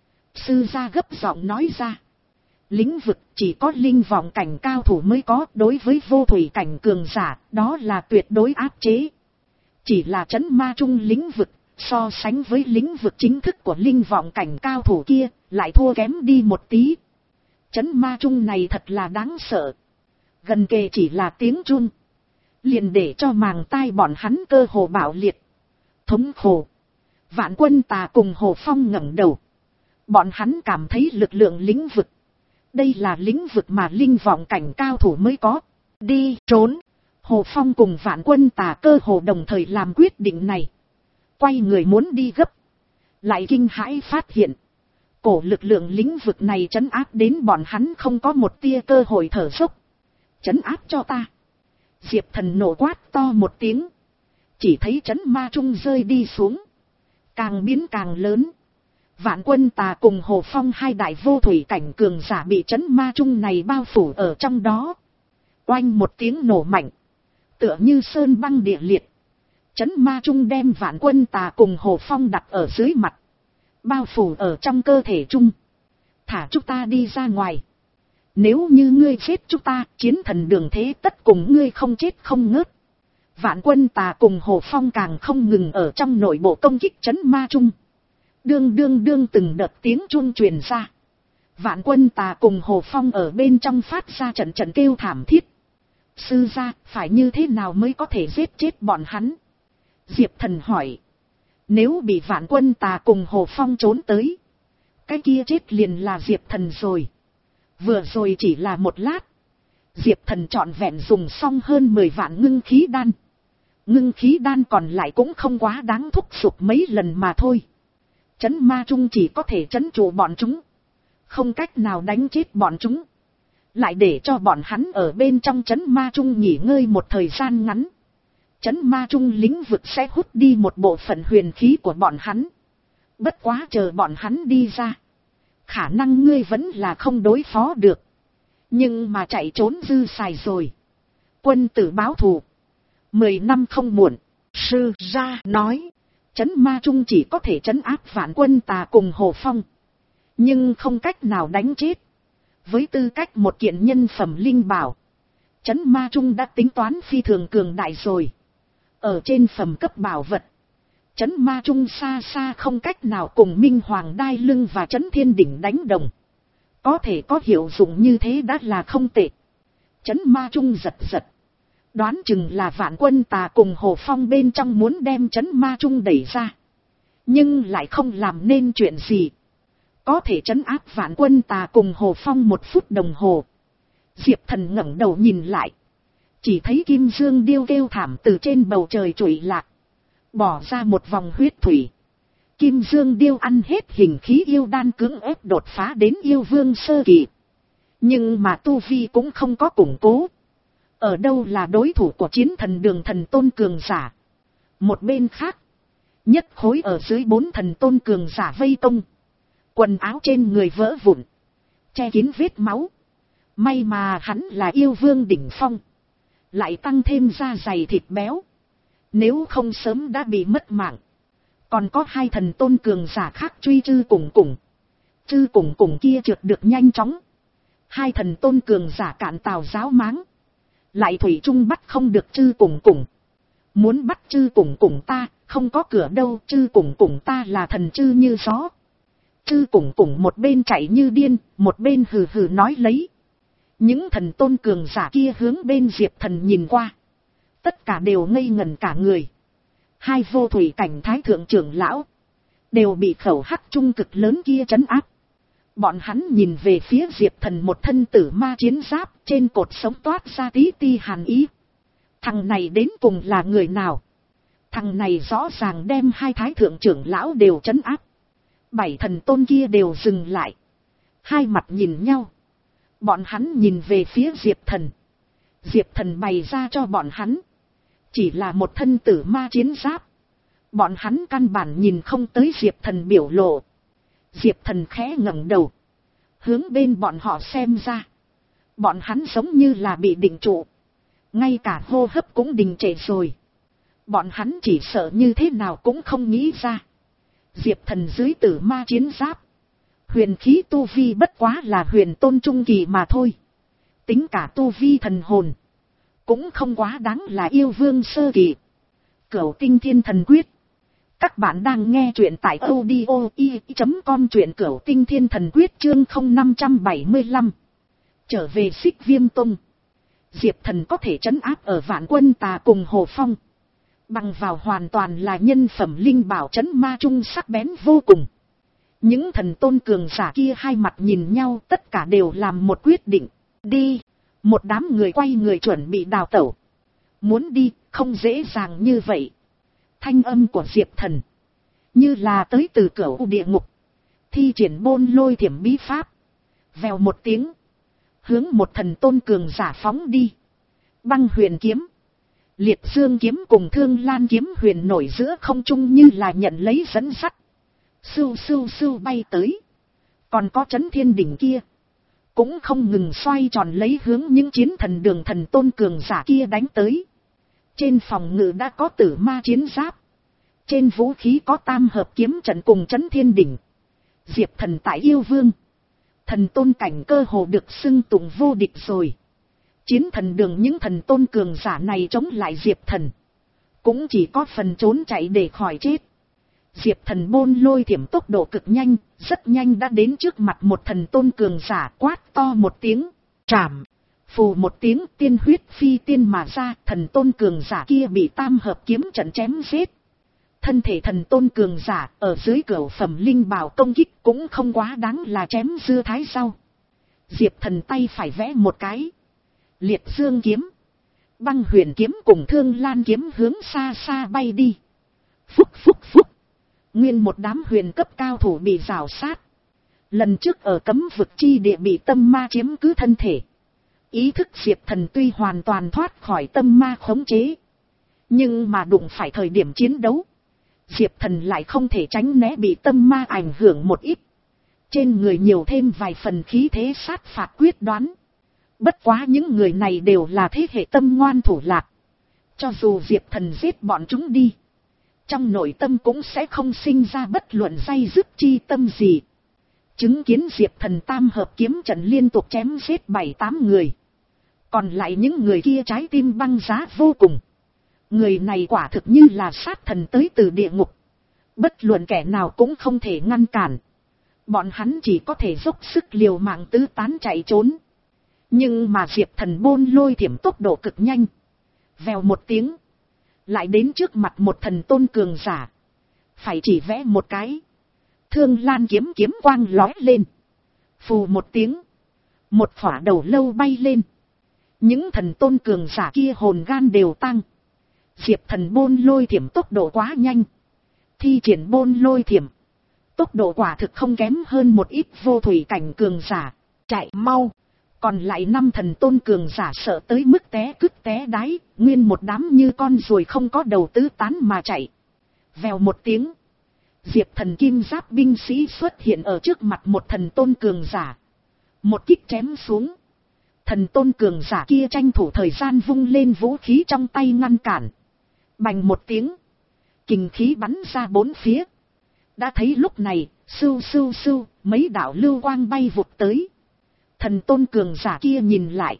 Sư gia gấp giọng nói ra. Lĩnh vực chỉ có linh vọng cảnh cao thủ mới có, đối với vô thủy cảnh cường giả, đó là tuyệt đối áp chế. Chỉ là chấn ma trung lĩnh vực, so sánh với lĩnh vực chính thức của linh vọng cảnh cao thủ kia, lại thua kém đi một tí. Chấn ma trung này thật là đáng sợ. Gần kề chỉ là tiếng chun, liền để cho màng tai bọn hắn cơ hồ bạo liệt. Thống khổ. Vạn Quân Tà cùng Hồ Phong ngẩng đầu. Bọn hắn cảm thấy lực lượng lĩnh vực. Đây là lĩnh vực mà linh vọng cảnh cao thủ mới có. Đi, trốn. Hồ Phong cùng Vạn Quân Tà cơ hồ đồng thời làm quyết định này. Quay người muốn đi gấp. Lại kinh hãi phát hiện. Cổ lực lượng lĩnh vực này trấn áp đến bọn hắn không có một tia cơ hội thở dốc. Trấn áp cho ta. Diệp Thần nổ quát to một tiếng. Chỉ thấy trấn ma trung rơi đi xuống. Càng biến càng lớn. Vạn Quân Tà cùng Hồ Phong hai đại vô thủy cảnh cường giả bị trấn ma trung này bao phủ ở trong đó. Oanh một tiếng nổ mạnh. Tựa như sơn băng địa liệt. Trấn ma trung đem Vạn Quân Tà cùng Hồ Phong đặt ở dưới mặt. Bao phủ ở trong cơ thể trung. Thả chúng ta đi ra ngoài. Nếu như ngươi chết chúng ta, chiến thần đường thế tất cùng ngươi không chết không ngớt. Vạn Quân Tà cùng Hồ Phong càng không ngừng ở trong nội bộ công kích trấn ma trung. Đương đương đương từng đợt tiếng chuông truyền ra. Vạn Quân Tà cùng Hồ Phong ở bên trong phát ra trận trận kêu thảm thiết. Sư gia, phải như thế nào mới có thể giết chết bọn hắn? Diệp Thần hỏi. Nếu bị Vạn Quân Tà cùng Hồ Phong trốn tới, cái kia chết liền là Diệp Thần rồi. Vừa rồi chỉ là một lát, Diệp Thần trọn vẹn dùng xong hơn mười vạn ngưng khí đan. Ngưng khí đan còn lại cũng không quá đáng thúc giục mấy lần mà thôi. Trấn ma trung chỉ có thể trấn trụ bọn chúng, không cách nào đánh chết bọn chúng. Lại để cho bọn hắn ở bên trong trấn ma trung nghỉ ngơi một thời gian ngắn. Trấn ma trung lĩnh vực sẽ hút đi một bộ phận huyền khí của bọn hắn. Bất quá chờ bọn hắn đi ra, khả năng ngươi vẫn là không đối phó được. Nhưng mà chạy trốn dư xài rồi. Quân tử báo thù, mười năm không muộn. Sư gia nói, trấn ma trung chỉ có thể trấn áp vạn quân tà cùng Hồ Phong, nhưng không cách nào đánh chết. Với tư cách một kiện nhân phẩm linh bảo, trấn ma trung đã tính toán phi thường cường đại rồi. Ở trên phẩm cấp bảo vật, trấn ma trung xa xa không cách nào cùng Minh Hoàng Đai Lưng và trấn Thiên Đỉnh đánh đồng. Có thể có hiệu dụng như thế đã là không tệ. Trấn ma trung giật giật, đoán chừng là vạn quân tà cùng Hồ Phong bên trong muốn đem trấn ma trung đẩy ra, nhưng lại không làm nên chuyện gì. Có thể trấn áp vạn quân tà cùng Hồ Phong một phút đồng hồ. Diệp Thần ngẩng đầu nhìn lại, chỉ thấy Kim Dương Điêu kêu thảm từ trên bầu trời trụi lạc, bỏ ra một vòng huyết thủy. Kim Dương Điêu ăn hết hình khí yêu đan, cưỡng ép đột phá đến yêu vương sơ kỳ, nhưng mà tu vi cũng không có củng cố. Ở đâu là đối thủ của Chiến Thần Đường thần tôn cường giả. Một bên khác, nhất khối ở dưới bốn thần tôn cường giả vây công, quần áo trên người vỡ vụn, che kín vết máu. May mà hắn là yêu vương đỉnh phong, lại tăng thêm da dày thịt béo, nếu không sớm đã bị mất mạng. Còn có hai thần tôn cường giả khác truy Trư Cùng Cùng. Trư Cùng Cùng kia trượt được nhanh chóng, hai thần tôn cường giả cản tào giáo máng, lại thủy chung bắt không được Trư Cùng Cùng. Muốn bắt Trư Cùng Cùng ta, không có cửa đâu, Trư Cùng Cùng ta là thần chư như gió. Trư Cùng Cùng một bên chạy như điên, một bên hừ hừ nói lấy. Những thần tôn cường giả kia hướng bên Diệp Thần nhìn qua, tất cả đều ngây ngẩn cả người. Hai vô thủy cảnh thái thượng trưởng lão đều bị khẩu hắc trung cực lớn kia trấn áp. Bọn hắn nhìn về phía Diệp Thần một thân tử ma chiến giáp, trên cột sống toát ra tí ti hàn ý. Thằng này đến cùng là người nào? Thằng này rõ ràng đem hai thái thượng trưởng lão đều trấn áp. Bảy thần tôn kia đều dừng lại, hai mặt nhìn nhau. Bọn hắn nhìn về phía Diệp Thần. Diệp Thần bày ra cho bọn hắn chỉ là một thân tử ma chiến giáp. Bọn hắn căn bản nhìn không tới Diệp Thần biểu lộ. Diệp Thần khẽ ngẩng đầu, hướng bên bọn họ xem ra. Bọn hắn giống như là bị định trụ, ngay cả hô hấp cũng đình trệ rồi. Bọn hắn chỉ sợ như thế nào cũng không nghĩ ra, Diệp Thần dưới tử ma chiến giáp, huyền khí tu vi bất quá là huyền tôn trung kỳ mà thôi. Tính cả tu vi thần hồn, cũng không quá đáng là yêu vương sơ kỳ. Cửu Tinh Thiên Thần Quyết. Các bạn đang nghe truyện tại audio i chấm com, truyện Cửu Tinh Thiên Thần Quyết chương không năm bảy lăm. Trở về Xích Viêm Tông, Diệp Thần có thể trấn áp ở vạn quân tà cùng Hồ Phong, bằng vào hoàn toàn là nhân phẩm linh bảo trấn ma trung sắc bén vô cùng. Những thần tôn cường giả kia hai mặt nhìn nhau, tất cả đều làm một quyết định. Đi. Một đám người quay người chuẩn bị đào tẩu. Muốn đi, không dễ dàng như vậy. Thanh âm của Diệp Thần như là tới từ cửu địa ngục, thi triển Bôn Lôi Thiểm bí pháp, vèo một tiếng, hướng một thần tôn cường giả phóng đi. Băng huyền kiếm, liệt dương kiếm cùng thương lan kiếm huyền nổi giữa không trung như là nhận lấy dẫn sắt, sưu sưu sưu bay tới. Còn có Trấn Thiên Đỉnh kia cũng không ngừng xoay tròn lấy hướng những chiến thần đường thần tôn cường giả kia đánh tới. Trên phòng ngự đã có tử ma chiến giáp, trên vũ khí có tam hợp kiếm trận cùng Trấn Thiên Đỉnh. Diệp Thần tại yêu vương thần tôn cảnh cơ hồ được xưng tụng vô địch rồi. Chiến thần đường những thần tôn cường giả này chống lại Diệp Thần, cũng chỉ có phần trốn chạy để khỏi chết. Diệp Thần Bôn Lôi Thiểm tốc độ cực nhanh, rất nhanh đã đến trước mặt một thần tôn cường giả, quát to một tiếng, trảm. Phù một tiếng, tiên huyết phi tiên mà ra, thần tôn cường giả kia bị tam hợp kiếm trận chém giết. Thân thể thần tôn cường giả ở dưới cửu phẩm linh bảo công kích cũng không quá đáng là chém dưa thái rau. Diệp Thần tay phải vẽ một cái, Liệt dương kiếm, Băng huyền kiếm cùng Thương Lan kiếm hướng xa xa bay đi. Phúc phúc phúc. Nguyên một đám huyền cấp cao thủ bị rào sát. Lần trước ở cấm vực chi địa bị tâm ma chiếm cứ thân thể. Ý thức Diệp Thần tuy hoàn toàn thoát khỏi tâm ma khống chế, nhưng mà đụng phải thời điểm chiến đấu, Diệp Thần lại không thể tránh né bị tâm ma ảnh hưởng một ít. Trên người nhiều thêm vài phần khí thế sát phạt quyết đoán. Bất quá những người này đều là thế hệ tâm ngoan thủ lạc. Cho dù Diệp Thần giết bọn chúng đi, trong nội tâm cũng sẽ không sinh ra bất luận day dứt chi tâm gì. Chứng kiến Diệp Thần tam hợp kiếm trận liên tục chém giết bảy tám người. Còn lại những người kia trái tim băng giá vô cùng. Người này quả thực như là sát thần tới từ địa ngục. Bất luận kẻ nào cũng không thể ngăn cản. Bọn hắn chỉ có thể dốc sức liều mạng tứ tán chạy trốn. Nhưng mà Diệp Thần bôn lôi thiểm tốc độ cực nhanh. Vèo một tiếng, lại đến trước mặt một thần tôn cường giả. Phải chỉ vẽ một cái, Thương Lan kiếm kiếm quang lói lên. Phù một tiếng, một phỏa đầu lâu bay lên. Những thần tôn cường giả kia hồn gan đều tăng. Diệp Thần bôn lôi thiểm tốc độ quá nhanh. Thi triển bôn lôi thiểm, tốc độ quả thực không kém hơn một ít vô thủy cảnh cường giả. Chạy mau. Còn lại năm thần tôn cường giả sợ tới mức té cứt té đáy, nguyên một đám như con ruồi không có đầu tứ tán mà chạy. Vèo một tiếng, Diệp Thần kim giáp binh sĩ xuất hiện ở trước mặt một thần tôn cường giả. Một kích chém xuống. Thần tôn cường giả kia tranh thủ thời gian vung lên vũ khí trong tay ngăn cản. Bành một tiếng, kình khí bắn ra bốn phía. Đã thấy lúc này, sưu sưu sưu, mấy đạo lưu quang bay vụt tới. Thần tôn cường giả kia nhìn lại,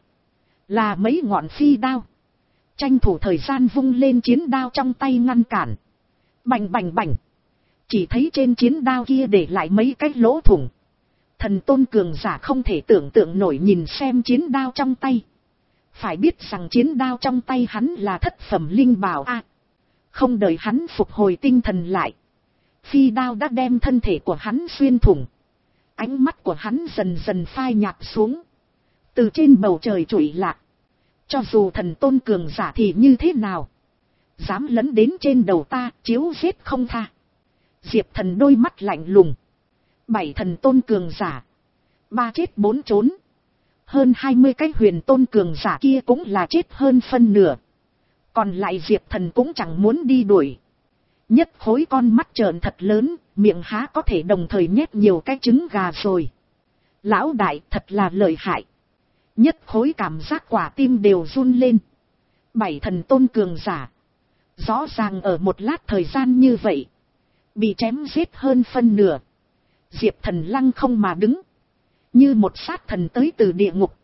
là mấy ngọn phi đao. Tranh thủ thời gian vung lên chiến đao trong tay ngăn cản. Bành bành bành. Chỉ thấy trên chiến đao kia để lại mấy cái lỗ thủng. Thần tôn cường giả không thể tưởng tượng nổi nhìn xem chiến đao trong tay. Phải biết rằng chiến đao trong tay hắn là thất phẩm linh bảo a. À, không đợi hắn phục hồi tinh thần lại, phi đao đã đem thân thể của hắn xuyên thủng. Ánh mắt của hắn dần dần phai nhạt xuống, từ trên bầu trời trụi lạc. Cho dù thần tôn cường giả thì như thế nào, dám lấn đến trên đầu ta, chiếu giết không tha. Diệp Thần đôi mắt lạnh lùng. Bảy thần tôn cường giả, ba chết bốn trốn. Hơn hai mươi cái huyền tôn cường giả kia cũng là chết hơn phân nửa. Còn lại Diệp Thần cũng chẳng muốn đi đuổi. Nhất khối con mắt trợn thật lớn, miệng há có thể đồng thời nhét nhiều cái trứng gà rồi. Lão đại thật là lợi hại. Nhất khối cảm giác quả tim đều run lên. Bảy thần tôn cường giả, rõ ràng ở một lát thời gian như vậy, bị chém giết hơn phân nửa. Diệp Thần lăng không mà đứng, như một sát thần tới từ địa ngục.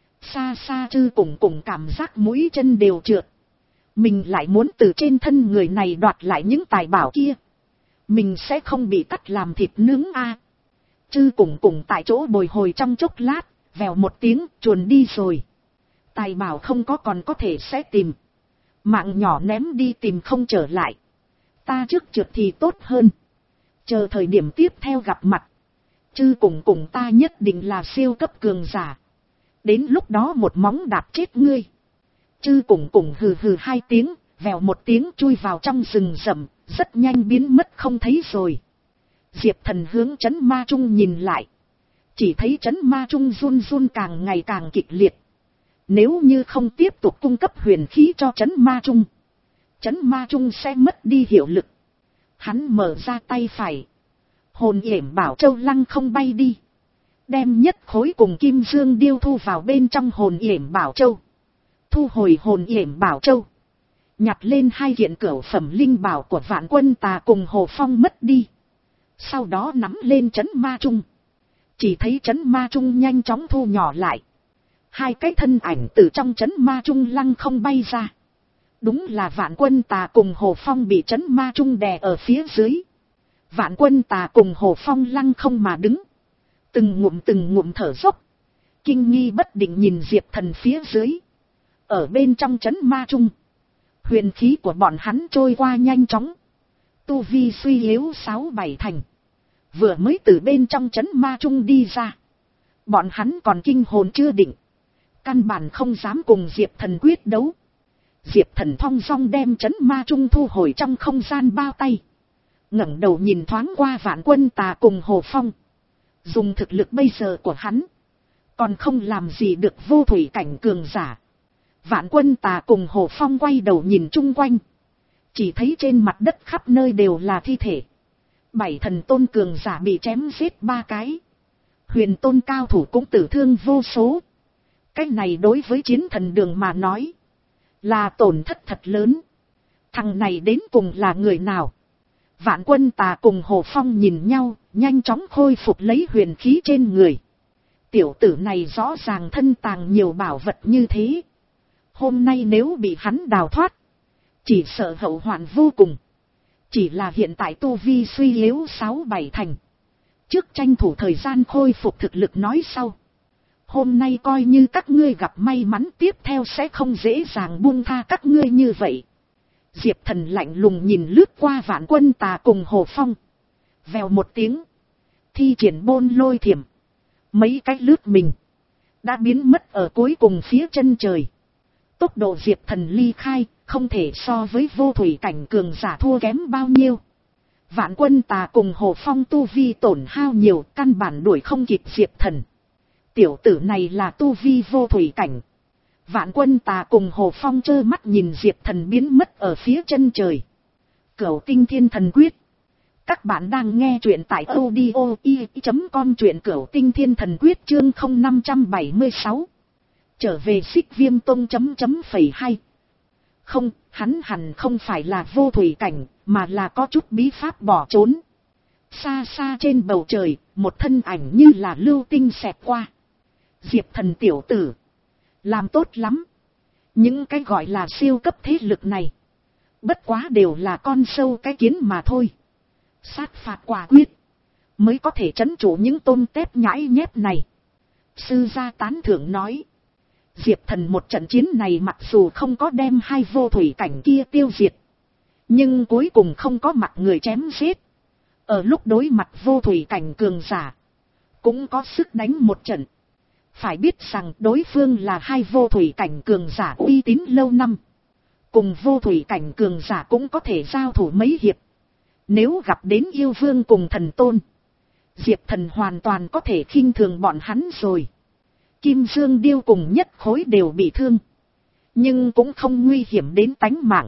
Xa xa Chư cùng cùng cảm giác mũi chân đều trượt. Mình lại muốn từ trên thân người này đoạt lại những tài bảo kia, mình sẽ không bị cắt làm thịt nướng a. À. Chư cùng cùng tại chỗ bồi hồi trong chốc lát, vèo một tiếng chuồn đi rồi. Tài bảo không có còn có thể sẽ tìm, mạng nhỏ ném đi tìm không trở lại. Ta trước trượt thì tốt hơn, chờ thời điểm tiếp theo gặp mặt, Chư cùng cùng ta nhất định là siêu cấp cường giả, đến lúc đó một móng đạp chết ngươi. Chư cùng cùng hừ hừ hai tiếng, vèo một tiếng chui vào trong rừng rậm, rất nhanh biến mất không thấy rồi. Diệp Thần hướng trấn ma trung nhìn lại, chỉ thấy trấn ma trung run run càng ngày càng kịch liệt. Nếu như không tiếp tục cung cấp huyền khí cho trấn ma trung, trấn ma trung sẽ mất đi hiệu lực. Hắn mở ra tay phải, hồn yểm bảo châu lăng không bay đi, đem nhất khối cùng kim dương điêu thu vào bên trong hồn yểm bảo châu. Thu hồi hồn yểm bảo châu, nhặt lên hai kiện cửu phẩm linh bảo của Vạn Quân Tà cùng Hồ Phong mất đi. Sau đó nắm lên trấn ma trung, chỉ thấy trấn ma trung nhanh chóng thu nhỏ lại. Hai cái thân ảnh từ trong trấn ma trung lăng không bay ra. Đúng là Vạn Quân Tà cùng Hồ Phong bị trấn ma trung đè ở phía dưới. Vạn Quân Tà cùng Hồ Phong lăng không mà đứng, từng ngụm từng ngụm thở dốc, kinh nghi bất định nhìn Diệp Thần phía dưới. Ở bên trong trấn ma trung, huyền khí của bọn hắn trôi qua nhanh chóng, tu vi suy yếu sáu bảy thành. Vừa mới từ bên trong trấn ma trung đi ra, bọn hắn còn kinh hồn chưa định, căn bản không dám cùng Diệp Thần quyết đấu. Diệp Thần thong dong đem trấn ma trung thu hồi trong không gian bao tay. Ngẩng đầu nhìn thoáng qua Vạn Quân Tà cùng Hồ Phong. Dùng thực lực bây giờ của hắn, còn không làm gì được vô thủy cảnh cường giả. Vạn Quân Tà cùng Hồ Phong quay đầu nhìn chung quanh. Chỉ thấy trên mặt đất khắp nơi đều là thi thể. Bảy thần tôn cường giả bị chém giết ba cái. Huyền tôn cao thủ cũng tử thương vô số. Cái này đối với chiến thần đường mà nói, là tổn thất thật lớn. Thằng này đến cùng là người nào? Vạn Quân Tà cùng Hồ Phong nhìn nhau, nhanh chóng khôi phục lấy huyền khí trên người. Tiểu tử này rõ ràng thân tàng nhiều bảo vật như thế. Hôm nay nếu bị hắn đào thoát, chỉ sợ hậu hoạn vô cùng. Chỉ là hiện tại tu vi suy yếu sáu bảy thành. Trước tranh thủ thời gian khôi phục thực lực nói sau. Hôm nay coi như các ngươi gặp may mắn, tiếp theo sẽ không dễ dàng buông tha các ngươi như vậy. Diệp Thần lạnh lùng nhìn lướt qua Vạn Quân Tà cùng Hồ Phong. Vèo một tiếng, thi triển Bôn Lôi Thiểm. Mấy cái lướt mình, đã biến mất ở cuối cùng phía chân trời. Tốc độ Diệp Thần ly khai, không thể so với vô thủy cảnh cường giả thua kém bao nhiêu. Vạn Quân Tà cùng Hồ Phong tu vi tổn hao nhiều, căn bản đuổi không kịp Diệp Thần. Tiểu tử này là tu vi vô thủy cảnh. Vạn Quân Tà cùng Hồ Phong trơ mắt nhìn Diệp Thần biến mất ở phía chân trời. Cửu Tinh Thiên Thần Quyết. Các bạn đang nghe truyện tại audio i chấm com, truyện Cửu Tinh Thiên Thần Quyết chương không năm bảy sáu. Trở về Xích Viêm Tông chấm chấm phẩy hai. Không, hắn hẳn không phải là vô thủy cảnh, mà là có chút bí pháp bỏ trốn. Xa xa trên bầu trời, một thân ảnh như là lưu tinh xẹt qua. Diệp Thần tiểu tử, làm tốt lắm. Những cái gọi là siêu cấp thế lực này, bất quá đều là con sâu cái kiến mà thôi. Sát phạt quả quyết, mới có thể trấn trụ những tôm tép nhãi nhép này. Sư gia tán thưởng nói. Diệp Thần một trận chiến này mặc dù không có đem hai vô thủy cảnh kia tiêu diệt, nhưng cuối cùng không có mặt người chém giết. Ở lúc đối mặt vô thủy cảnh cường giả, cũng có sức đánh một trận. Phải biết rằng đối phương là hai vô thủy cảnh cường giả uy tín lâu năm. Cùng vô thủy cảnh cường giả cũng có thể giao thủ mấy hiệp. Nếu gặp đến yêu vương cùng thần tôn, Diệp Thần hoàn toàn có thể khinh thường bọn hắn rồi. Kim Dương Điêu cùng Nhất Khối đều bị thương, nhưng cũng không nguy hiểm đến tánh mạng.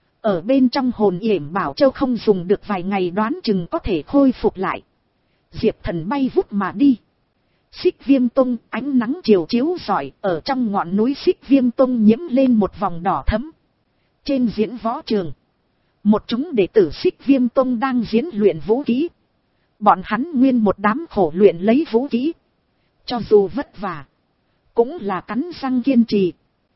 Ở bên trong Hồn Yểm Bảo Châu không dùng được vài ngày đoán chừng có thể khôi phục lại. Diệp Thần bay vút mà đi. Xích Viêm Tông, ánh nắng chiều chiếu rọi, ở trong ngọn núi Xích Viêm Tông nhiễm lên một vòng đỏ thẫm. Trên diễn võ trường, một chúng đệ tử Xích Viêm Tông đang diễn luyện vũ kỹ. Bọn hắn nguyên một đám khổ luyện lấy vũ kỹ. Cho dù vất vả, cũng là cắn răng kiên trì.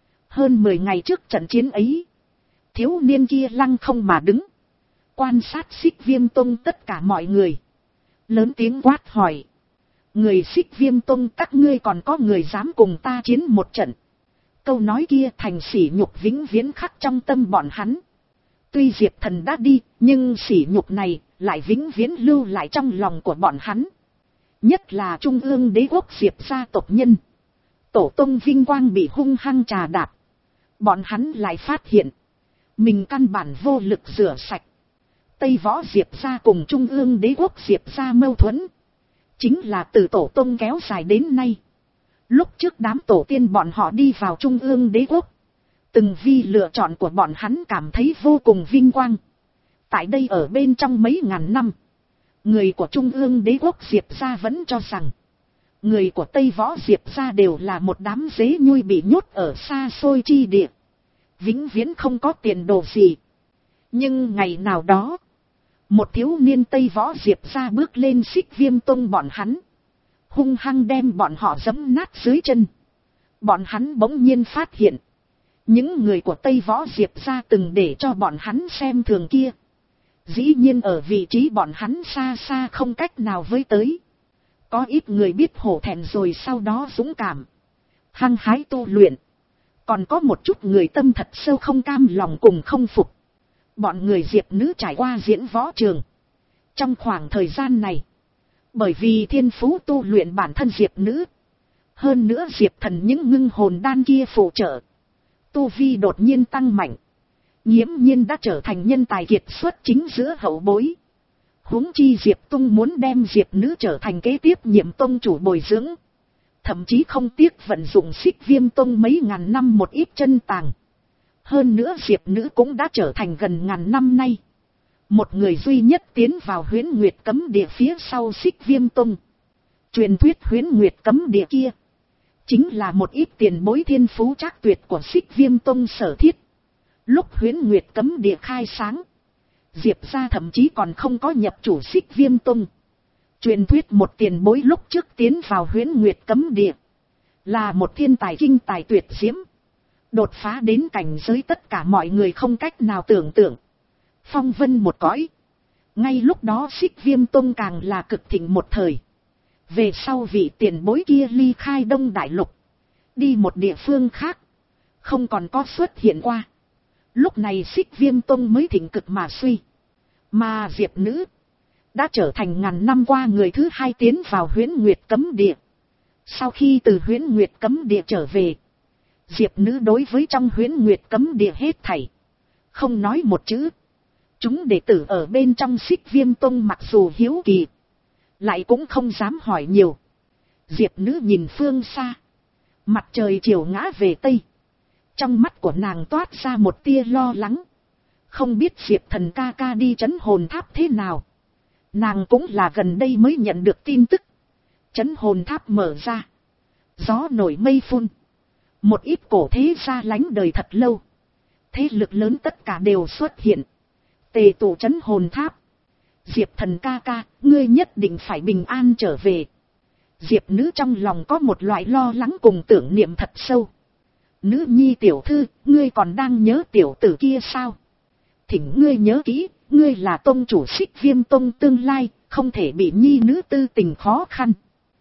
Hơn mười ngày trước trận chiến ấy, thiếu niên kia lăng không mà đứng, quan sát Xích Viêm Tông tất cả mọi người. Lớn tiếng quát hỏi. Người Xích Viêm Tông, các ngươi còn có người dám cùng ta chiến một trận? Câu nói kia thành sỉ nhục vĩnh viễn khắc trong tâm bọn hắn. Tuy Diệp Thần đã đi, nhưng sỉ nhục này lại vĩnh viễn lưu lại trong lòng của bọn hắn. Nhất là Trung ương Đế quốc Diệp gia tộc nhân. Tổ tông vinh quang bị hung hăng trà đạp. Bọn hắn lại phát hiện, mình căn bản vô lực rửa sạch. Tây Võ Diệp gia cùng Trung ương Đế quốc Diệp gia mâu thuẫn, chính là từ tổ tông kéo dài đến nay. Lúc trước đám tổ tiên bọn họ đi vào Trung ương Đế quốc, từng vi lựa chọn của bọn hắn cảm thấy vô cùng vinh quang. Tại đây ở bên trong mấy ngàn năm, người của Trung ương Đế quốc Diệp gia vẫn cho rằng, người của Tây Võ Diệp gia đều là một đám dế nhui bị nhốt ở xa xôi chi địa, vĩnh viễn không có tiền đồ gì. Nhưng ngày nào đó, một thiếu niên Tây Võ Diệp gia bước lên Xích Viêm Tông bọn hắn, hung hăng đem bọn họ giẫm nát dưới chân. Bọn hắn bỗng nhiên phát hiện, những người của Tây Võ Diệp gia từng để cho bọn hắn xem thường kia, dĩ nhiên ở vị trí bọn hắn xa xa không cách nào với tới. Có ít người biết hổ thẹn rồi sau đó dũng cảm, hăng hái tu luyện. Còn có một chút người tâm thật sâu không cam lòng cùng không phục. Bọn người Diệp nữ trải qua diễn võ trường. Trong khoảng thời gian này, bởi vì thiên phú tu luyện bản thân Diệp nữ, Hơn nữa Diệp Thần những ngưng hồn đan kia phụ trợ, tu vi đột nhiên tăng mạnh, nghiễm nhiên đã trở thành nhân tài kiệt xuất chính giữa hậu bối. Huống chi Diệp Tung muốn đem Diệp Nữ trở thành kế tiếp nhiệm tông chủ bồi dưỡng, thậm chí không tiếc vận dụng Xích Viêm Tông mấy ngàn năm một ít chân tàng. Hơn nữa Diệp Nữ cũng đã trở thành gần ngàn năm nay một người duy nhất tiến vào Huyễn Nguyệt cấm địa phía sau Xích Viêm Tông. Truyền thuyết Huyễn Nguyệt cấm địa kia chính là một ít tiền bối thiên phú trác tuyệt của Xích Viêm Tông sở thiết. Lúc Huyễn Nguyệt cấm địa khai sáng, Diệp gia thậm chí còn không có nhập chủ Xích Viêm Tông. Truyền thuyết một tiền bối lúc trước tiến vào Huyễn Nguyệt cấm địa là một thiên tài kinh tài tuyệt diễm, đột phá đến cảnh giới tất cả mọi người không cách nào tưởng tượng, phong vân một cõi. Ngay lúc đó Xích Viêm Tông càng là cực thịnh một thời. Về sau vị tiền bối kia ly khai Đông Đại Lục, đi một địa phương khác, không còn có xuất hiện qua. Lúc này Xích Viêm Tông mới thịnh cực mà suy. Mà Diệp Nữ đã trở thành ngàn năm qua người thứ hai tiến vào Huyễn Nguyệt cấm địa. Sau khi từ Huyễn Nguyệt cấm địa trở về, Diệp Nữ đối với trong Huyễn Nguyệt cấm địa hết thảy không nói một chữ. Chúng đệ tử ở bên trong Xích Viêm Tông mặc dù hiếu kỳ, lại cũng không dám hỏi nhiều. Diệp Nữ nhìn phương xa, mặt trời chiều ngã về tây, trong mắt của nàng toát ra một tia lo lắng. Không biết Diệp Thần ca ca đi trấn hồn tháp thế nào. Nàng cũng là gần đây mới nhận được tin tức. Trấn hồn tháp mở ra, gió nổi mây phun, một ít cổ thế gia lánh đời thật lâu, thế lực lớn tất cả đều xuất hiện, tề tụ trấn hồn tháp. Diệp Thần ca ca, ngươi nhất định phải bình an trở về. Diệp Nữ trong lòng có một loại lo lắng cùng tưởng niệm thật sâu. Nữ nhi tiểu thư, ngươi còn đang nhớ tiểu tử kia sao? Thỉnh ngươi nhớ kỹ, ngươi là tông chủ Xích Viêm Tông tương lai, không thể bị nhi nữ tư tình khó khăn.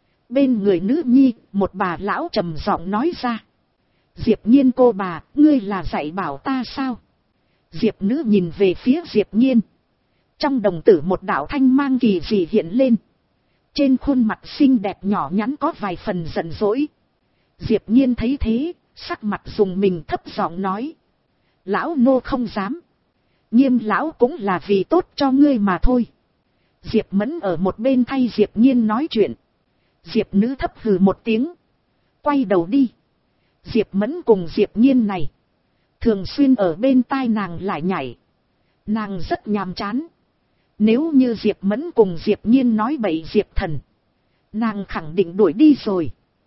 Bên người nữ nhi, một bà lão trầm giọng nói ra. Diệp Nhiên cô bà, ngươi là dạy bảo ta sao? Diệp Nữ nhìn về phía Diệp Nhiên. Trong đồng tử một đạo thanh mang kỳ dị hiện lên. Trên khuôn mặt xinh đẹp nhỏ nhắn có vài phần giận dỗi. Diệp Nhiên thấy thế, sắc mặt dùng mình thấp giọng nói. Lão nô không dám. Nghiêm lão cũng là vì tốt cho ngươi mà thôi. Diệp Mẫn ở một bên thay Diệp Nhiên nói chuyện. Diệp Nữ thấp hừ một tiếng, quay đầu đi. Diệp Mẫn cùng Diệp Nhiên này thường xuyên ở bên tai nàng lại nhảy. Nàng rất nhàm chán. Nếu như Diệp Mẫn cùng Diệp Nhiên nói bậy Diệp Thần, nàng khẳng định đuổi đi rồi.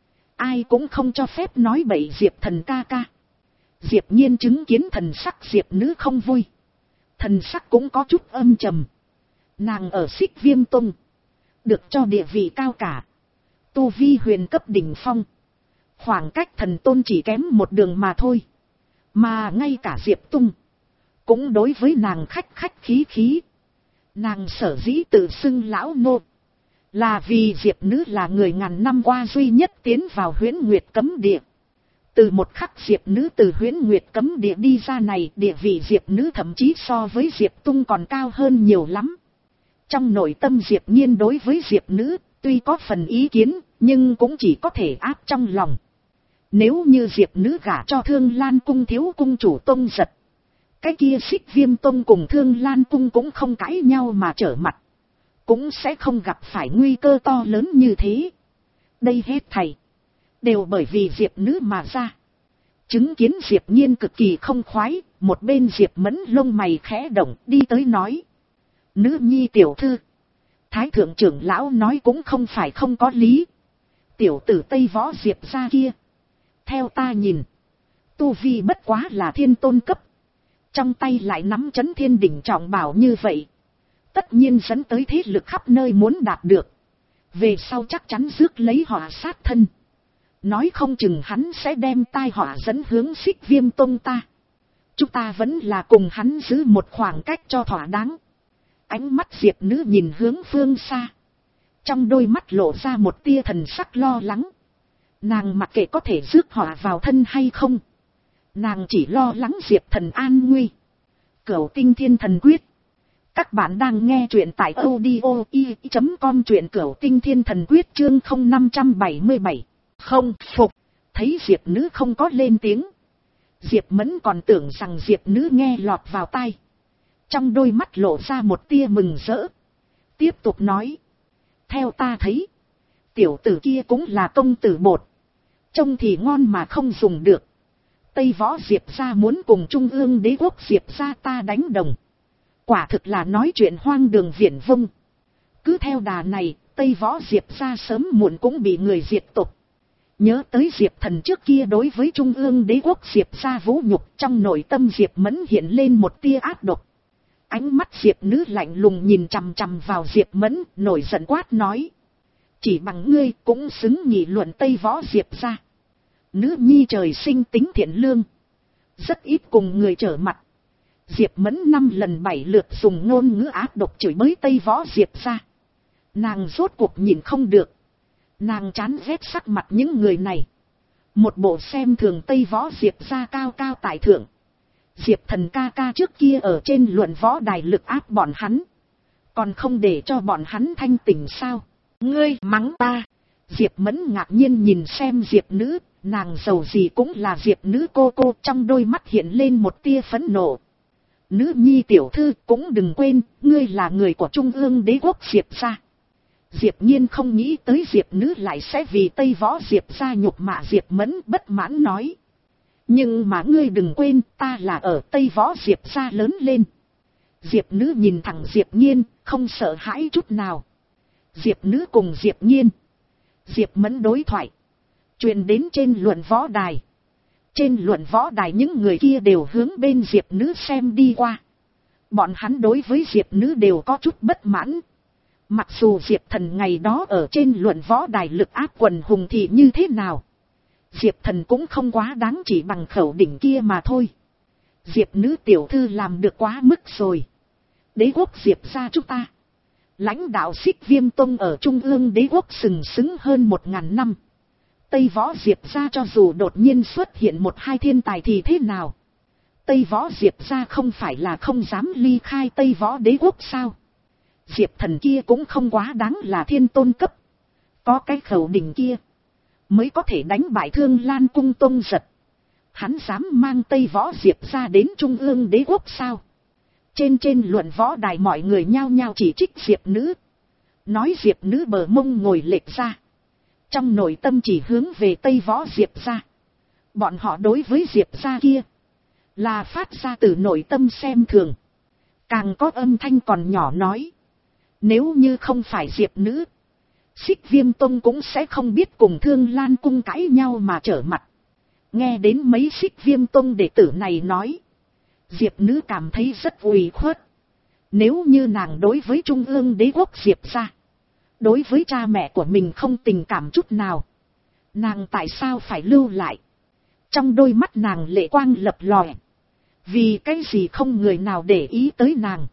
Ai cũng không cho phép nói bậy Diệp Thần ca ca. Diệp Nhiên chứng kiến thần sắc Diệp Nữ không vui, thần sắc cũng có chút âm trầm. Nàng ở Xích Viêm Tông được cho địa vị cao cả, tu vi huyền cấp đỉnh phong, khoảng cách thần tôn chỉ kém một đường mà thôi. Mà ngay cả Diệp Tung cũng đối với nàng khách khách khí khí. Nàng sở dĩ tự xưng lão nô, là vì Diệp Nữ là người ngàn năm qua duy nhất tiến vào Huyễn Nguyệt cấm địa. Từ một khắc Diệp Nữ từ Huyễn Nguyệt cấm địa đi ra này, địa vị Diệp Nữ thậm chí so với Diệp Tung còn cao hơn nhiều lắm. Trong nội tâm Diệp Nhiên đối với Diệp Nữ tuy có phần ý kiến, nhưng cũng chỉ có thể áp trong lòng. Nếu như Diệp Nữ gả cho Thương Lan cung thiếu cung chủ Tông Giật, cái kia Xích Viêm Tông cùng Thương Lan cung cũng không cãi nhau mà trở mặt, cũng sẽ không gặp phải nguy cơ to lớn như thế. Đây hết thảy đều bởi vì Diệp Nữ mà ra. Chứng kiến Diệp Nhiên cực kỳ không khoái, một bên Diệp Mẫn lông mày khẽ động đi tới nói. Nữ nhi tiểu thư, Thái thượng trưởng lão nói cũng không phải không có lý. Tiểu tử Tây Võ Diệp gia kia, theo ta nhìn, tu vi bất quá là thiên tôn cấp, trong tay lại nắm chấn thiên đỉnh trọng bảo như vậy, tất nhiên dẫn tới thế lực khắp nơi muốn đạt được. Về sau chắc chắn rước lấy họa sát thân. Nói không chừng hắn sẽ đem tai họa dẫn hướng Xích Viêm Tông ta. Chúng ta vẫn là cùng hắn giữ một khoảng cách cho thỏa đáng. Ánh mắt Diệp Nữ nhìn hướng phương xa, trong đôi mắt lộ ra một tia thần sắc lo lắng. Nàng mặc kệ có thể rước họa vào thân hay không, nàng chỉ lo lắng Diệp Thần an nguy. Cửu Tinh Thiên Thần Quyết. Các bạn đang nghe truyện tại audio i chấm com, truyện Cửu Tinh Thiên Thần Quyết chương không năm trăm bảy mươi bảy. Không phục. Thấy Diệp nữ không có lên tiếng, Diệp Mẫn còn tưởng rằng Diệp nữ nghe lọt vào tai. Trong đôi mắt lộ ra một tia mừng rỡ. Tiếp tục nói. Theo ta thấy, tiểu tử kia cũng là công tử bột. Trông thì ngon mà không dùng được. Tây Võ Diệp gia muốn cùng Trung ương đế quốc Diệp gia ta đánh đồng. Quả thực là nói chuyện hoang đường viển vông. Cứ theo đà này, Tây Võ Diệp gia sớm muộn cũng bị người diệt tộc. Nhớ tới Diệp Thần trước kia đối với Trung ương đế quốc Diệp gia vũ nhục, trong nội tâm Diệp Mẫn hiện lên một tia ác độc. Ánh mắt Diệp nữ lạnh lùng nhìn chằm chằm vào Diệp Mẫn, nổi giận quát nói. Chỉ bằng ngươi cũng xứng nghị luận Tây Võ Diệp gia. Nữ nhi trời sinh tính thiện lương, rất ít cùng người trở mặt. Diệp Mẫn năm lần bảy lượt dùng ngôn ngữ ác độc chửi bới Tây Võ Diệp gia. Nàng rốt cuộc nhìn không được. Nàng chán ghét sắc mặt những người này. Một bộ xem thường Tây Võ Diệp gia cao cao tại thượng. Diệp Thần ca ca trước kia ở trên luận võ đài lực áp bọn hắn. Còn không để cho bọn hắn thanh tỉnh sao? Ngươi mắng ta. Diệp Mẫn ngạc nhiên nhìn xem Diệp nữ. Nàng giàu gì cũng là Diệp nữ cô cô, trong đôi mắt hiện lên một tia phẫn nộ. Nữ nhi tiểu thư cũng đừng quên, ngươi là người của Trung ương đế quốc Diệp gia. Diệp Nhiên không nghĩ tới Diệp nữ lại sẽ vì Tây Võ Diệp gia nhục mạ Diệp Mẫn, bất mãn nói. Nhưng mà ngươi đừng quên, ta là ở Tây Võ Diệp gia lớn lên. Diệp nữ nhìn thẳng Diệp Nhiên, không sợ hãi chút nào. Diệp nữ cùng Diệp Nhiên, Diệp Mẫn đối thoại truyền đến trên luận võ đài. Trên luận võ đài những người kia đều hướng bên Diệp nữ xem đi qua. Bọn hắn đối với Diệp nữ đều có chút bất mãn. Mặc dù Diệp Thần ngày đó ở trên luận võ đài lực áp quần hùng thì như thế nào, Diệp Thần cũng không quá đáng chỉ bằng khẩu đỉnh kia mà thôi. Diệp nữ tiểu thư làm được quá mức rồi. Đế quốc Diệp gia chúng ta, lãnh đạo Xích Viêm Tông ở Trung ương đế quốc sừng sững hơn một ngàn năm. Tây Võ Diệp gia cho dù đột nhiên xuất hiện một hai thiên tài thì thế nào? Tây Võ Diệp gia không phải là không dám ly khai Tây Võ đế quốc sao? Diệp Thần kia cũng không quá đáng là thiên tôn cấp. Có cái khẩu đỉnh kia mới có thể đánh bại Thương Lan cung Tông Giật. Hắn dám mang Tây Võ Diệp gia đến Trung ương đế quốc sao? Trên trên luận võ đài mọi người nhao nhao chỉ trích Diệp nữ. Nói Diệp nữ bờ mông ngồi lệch ra. Trong nội tâm chỉ hướng về Tây Võ Diệp gia. Bọn họ đối với Diệp gia kia là phát ra từ nội tâm xem thường. Càng có âm thanh còn nhỏ nói. Nếu như không phải Diệp nữ, Xích Viêm Tông cũng sẽ không biết cùng Thương Lan cung cãi nhau mà trở mặt. Nghe đến mấy Xích Viêm Tông đệ tử này nói, Diệp nữ cảm thấy rất ủy khuất. Nếu như nàng đối với Trung ương đế quốc Diệp gia, đối với cha mẹ của mình không tình cảm chút nào, nàng tại sao phải lưu lại? Trong đôi mắt nàng lệ quang lập lòe. Vì cái gì không người nào để ý tới nàng?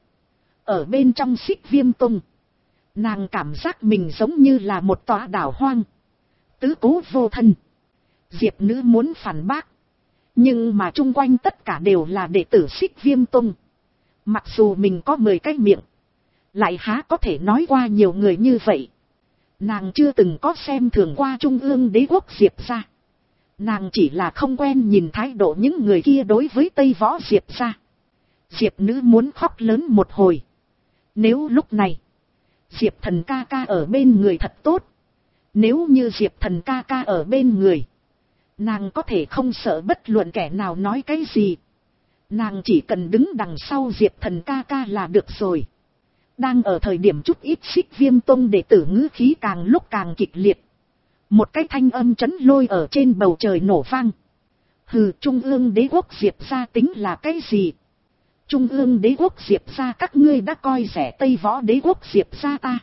Ở bên trong Xích Viêm Tông, nàng cảm giác mình giống như là một tòa đảo hoang, tứ cố vô thân. Diệp nữ muốn phản bác, nhưng mà chung quanh tất cả đều là đệ tử Xích Viêm Tông. Mặc dù mình có mười cái miệng, lại há có thể nói qua nhiều người như vậy. Nàng chưa từng có xem thường qua Trung ương đế quốc Diệp gia. Nàng chỉ là không quen nhìn thái độ những người kia đối với Tây Võ Diệp gia. Diệp nữ muốn khóc lớn một hồi. Nếu lúc này Diệp Thần ca ca ở bên người thật tốt. Nếu như Diệp Thần ca ca ở bên người, nàng có thể không sợ bất luận kẻ nào nói cái gì. Nàng chỉ cần đứng đằng sau Diệp Thần ca ca là được rồi. Đang ở thời điểm chút ít Xích Viêm Tông đệ tử ngữ khí càng lúc càng kịch liệt. Một cái thanh âm chấn lôi ở trên bầu trời nổ vang. Hừ, Trung ương đế quốc Diệp gia tính là cái gì? Trung ương đế quốc Diệp gia các ngươi đã coi rẻ Tây Võ đế quốc Diệp gia ta.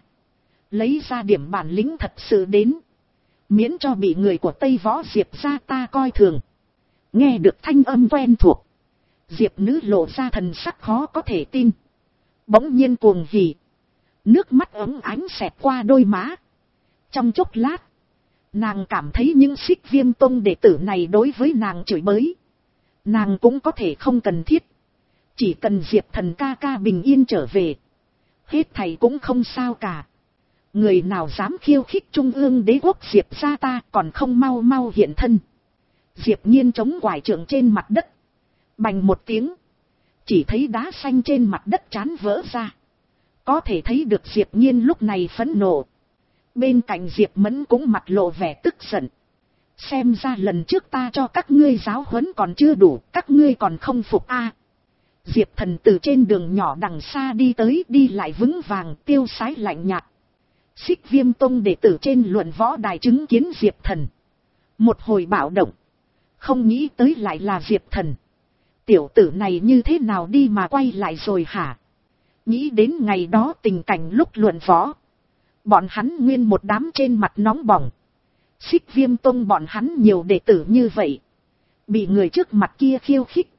Lấy ra điểm bản lĩnh thật sự đến, miễn cho bị người của Tây Võ Diệp gia ta coi thường. Nghe được thanh âm quen thuộc, Diệp nữ lộ ra thần sắc khó có thể tin. Bỗng nhiên cuồng hỉ, nước mắt ấm ánh xẹt qua đôi má. Trong chốc lát, nàng cảm thấy những Xích Viêm Tông đệ tử này đối với nàng chửi bới, nàng cũng có thể không cần thiết. Chỉ cần Diệp Thần ca ca bình yên trở về, hết thầy cũng không sao cả. Người nào dám khiêu khích trung ương đế quốc Diệp gia ta, còn không mau mau hiện thân. Diệp Nhiên chống quải trượng trên mặt đất. Bành một tiếng. Chỉ thấy đá xanh trên mặt đất chán vỡ ra. Có thể thấy được Diệp Nhiên lúc này phẫn nộ. Bên cạnh Diệp Mẫn cũng mặt lộ vẻ tức giận. Xem ra lần trước ta cho các ngươi giáo huấn còn chưa đủ, các ngươi còn không phục a. À, Diệp Thần từ trên đường nhỏ đằng xa đi tới, đi lại vững vàng, tiêu sái lạnh nhạt. Xích Viêm Tông đệ tử trên luận võ đài chứng kiến Diệp Thần. Một hồi bạo động. Không nghĩ tới lại là Diệp Thần. Tiểu tử này như thế nào đi mà quay lại rồi hả? Nghĩ đến ngày đó tình cảnh lúc luận võ. Bọn hắn nguyên một đám trên mặt nóng bỏng. Xích Viêm Tông bọn hắn nhiều đệ tử như vậy. Bị người trước mặt kia khiêu khích.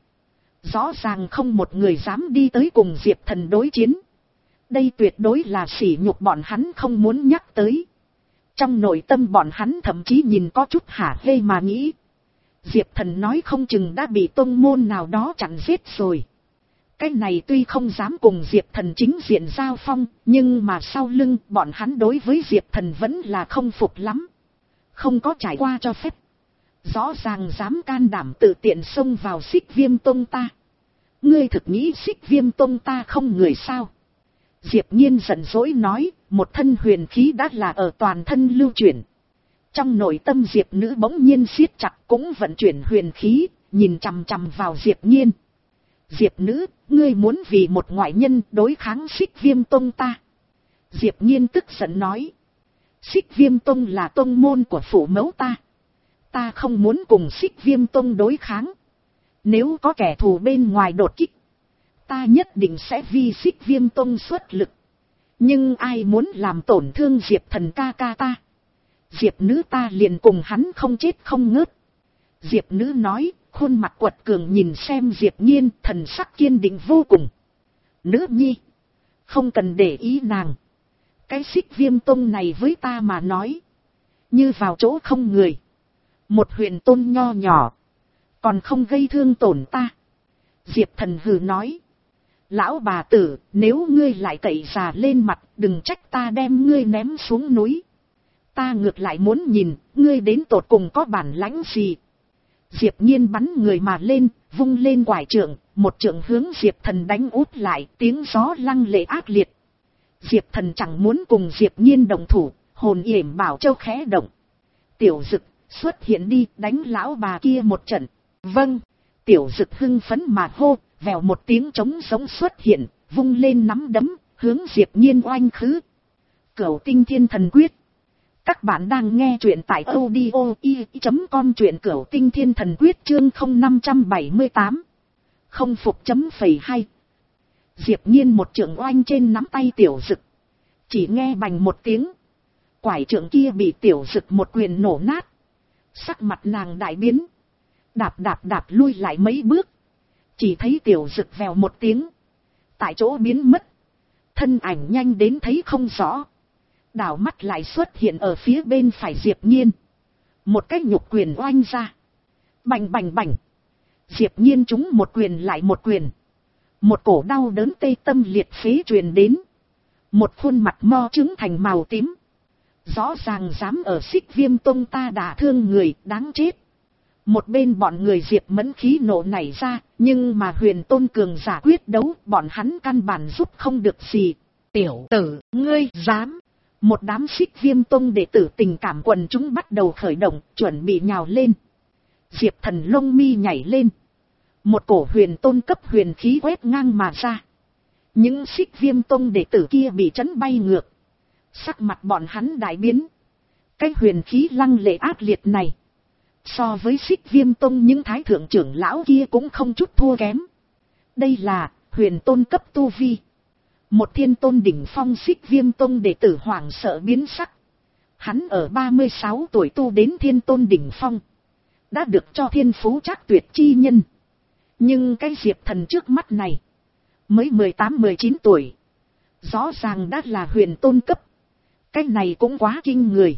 Rõ ràng không một người dám đi tới cùng Diệp Thần đối chiến. Đây tuyệt đối là sỉ nhục bọn hắn không muốn nhắc tới. Trong nội tâm bọn hắn thậm chí nhìn có chút hả hê mà nghĩ. Diệp Thần nói không chừng đã bị tông môn nào đó chặn giết rồi. Cái này tuy không dám cùng Diệp Thần chính diện giao phong, nhưng mà sau lưng bọn hắn đối với Diệp Thần vẫn là không phục lắm. Không có trải qua cho phép. Rõ ràng dám can đảm tự tiện xông vào Xích Viêm Tông ta. Ngươi thực nghĩ Xích Viêm Tông ta không người sao? Diệp Nhiên giận dỗi nói, một thân huyền khí đã là ở toàn thân lưu chuyển. Trong nội tâm Diệp Nữ bỗng nhiên siết chặt cũng vận chuyển huyền khí, nhìn chằm chằm vào Diệp Nhiên. Diệp Nữ, ngươi muốn vì một ngoại nhân đối kháng Xích Viêm Tông ta? Diệp Nhiên tức giận nói. Xích Viêm Tông là tông môn của phụ mẫu ta. Ta không muốn cùng Xích Viêm Tông đối kháng. Nếu có kẻ thù bên ngoài đột kích, ta nhất định sẽ vì Xích Viêm Tông xuất lực. Nhưng ai muốn làm tổn thương Diệp Thần ca ca ta? Diệp Nữ ta liền cùng hắn không chết không ngớt. Diệp Nữ nói, khuôn mặt quật cường nhìn xem Diệp Nhiên, thần sắc kiên định vô cùng. Nữ nhi, không cần để ý nàng. Cái Xích Viêm Tông này với ta mà nói, như vào chỗ không người. Một huyền tôn nho nhỏ, còn không gây thương tổn ta. Diệp Thần hừ nói. Lão bà tử, nếu ngươi lại cậy già lên mặt, đừng trách ta đem ngươi ném xuống núi. Ta ngược lại muốn nhìn, ngươi đến tột cùng có bản lãnh gì. Diệp Nhiên bắn người mà lên, vung lên quải trượng, một trượng hướng Diệp Thần đánh út lại, tiếng gió lăng lệ ác liệt. Diệp Thần chẳng muốn cùng Diệp Nhiên đồng thủ, hồn yểm bảo châu khẽ động. Tiểu Dực, xuất hiện đi, đánh lão bà kia một trận. Vâng, Tiểu Dực hưng phấn mà hô, vèo một tiếng trống giống xuất hiện, vung lên nắm đấm, hướng Diệp Nhiên oanh khứ. Cửu Tinh Thiên Thần Quyết. Các bạn đang nghe truyện tại audio i chấm com, truyện Cửu Tinh Thiên Thần Quyết chương không năm bảy tám. Không phục chấm phẩy hai. Diệp Nhiên một trượng oanh trên nắm tay Tiểu Dực. Chỉ nghe bành một tiếng. Quải trượng kia bị Tiểu Dực một quyền nổ nát. Sắc mặt nàng đại biến. Đạp đạp đạp lui lại mấy bước. Chỉ thấy Tiểu Dực vèo một tiếng. Tại chỗ biến mất. Thân ảnh nhanh đến thấy không rõ. Đảo mắt lại xuất hiện ở phía bên phải Diệp Nhiên. Một cái nhục quyền oanh ra. Bành bành bành. Diệp Nhiên trúng một quyền lại một quyền. Một cổ đau đớn tê tâm liệt phế truyền đến. Một khuôn mặt mo trứng thành màu tím. Rõ ràng dám ở Xích Viêm Tông ta đả thương người, đáng chết. Một bên bọn người Diệp Mẫn khí nộ nảy ra, nhưng mà Huyền Tôn cường giả quyết đấu, bọn hắn căn bản giúp không được gì. Tiểu tử, ngươi dám. Một đám Xích Viêm Tông đệ tử tình cảm quần chúng bắt đầu khởi động, chuẩn bị nhào lên. Diệp Thần lông mi nhảy lên. Một cổ Huyền Tôn cấp huyền khí quét ngang mà ra. Những Xích Viêm Tông đệ tử kia bị chấn bay ngược. Sắc mặt bọn hắn đại biến. Cái huyền khí lăng lệ ác liệt này, so với Xích Viêm Tông những thái thượng trưởng lão kia cũng không chút thua kém. Đây là Huyền Tôn cấp tu vi. Một Thiên Tôn đỉnh phong Xích Viêm Tông đệ tử hoảng sợ biến sắc. Hắn ở ba mươi sáu tuổi tu đến Thiên Tôn đỉnh phong, đã được cho thiên phú trác tuyệt chi nhân. Nhưng cái Diệp Thần trước mắt này, mới mười tám mười chín tuổi. Rõ ràng đã là Huyền Tôn cấp. Cái này cũng quá kinh người.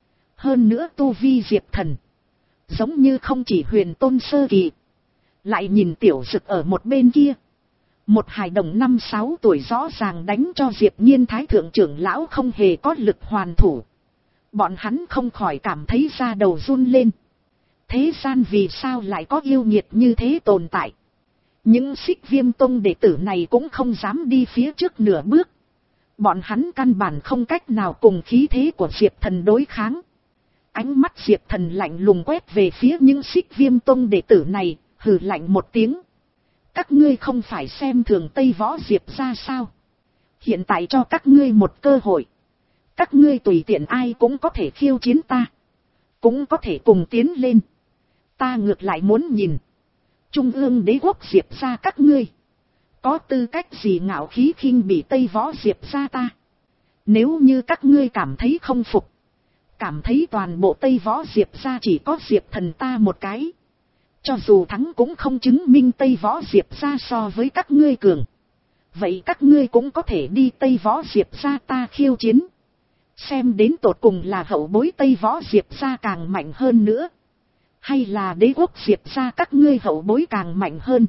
Hơn nữa tu vi Diệp Thần, giống như không chỉ Huyền Tôn sơ kỳ. Lại nhìn Tiểu Dực ở một bên kia. Một hài đồng năm sáu tuổi rõ ràng đánh cho Diệp Nhiên thái thượng trưởng lão không hề có lực hoàn thủ. Bọn hắn không khỏi cảm thấy da đầu run lên. Thế gian vì sao lại có yêu nghiệt như thế tồn tại? Những Xích Viêm Tông đệ tử này cũng không dám đi phía trước nửa bước. Bọn hắn căn bản không cách nào cùng khí thế của Diệp Thần đối kháng. Ánh mắt Diệp Thần lạnh lùng quét về phía những Xích Viêm Tông đệ tử này, hừ lạnh một tiếng. Các ngươi không phải xem thường Tây Võ Diệp ra sao? Hiện tại cho các ngươi một cơ hội. Các ngươi tùy tiện ai cũng có thể khiêu chiến ta. Cũng có thể cùng tiến lên. Ta ngược lại muốn nhìn. Trung ương đế quốc Diệp ra các ngươi. Có tư cách gì ngạo khí khinh bỉ Tây Võ Diệp ra ta? Nếu như các ngươi cảm thấy không phục. Cảm thấy toàn bộ Tây Võ Diệp ra chỉ có Diệp Thần ta một cái. Cho dù thắng cũng không chứng minh Tây Võ Diệp ra so với các ngươi cường. Vậy các ngươi cũng có thể đi Tây Võ Diệp ra ta khiêu chiến. Xem đến tột cùng là hậu bối Tây Võ Diệp ra càng mạnh hơn nữa. Hay là đế quốc Diệp ra các ngươi hậu bối càng mạnh hơn.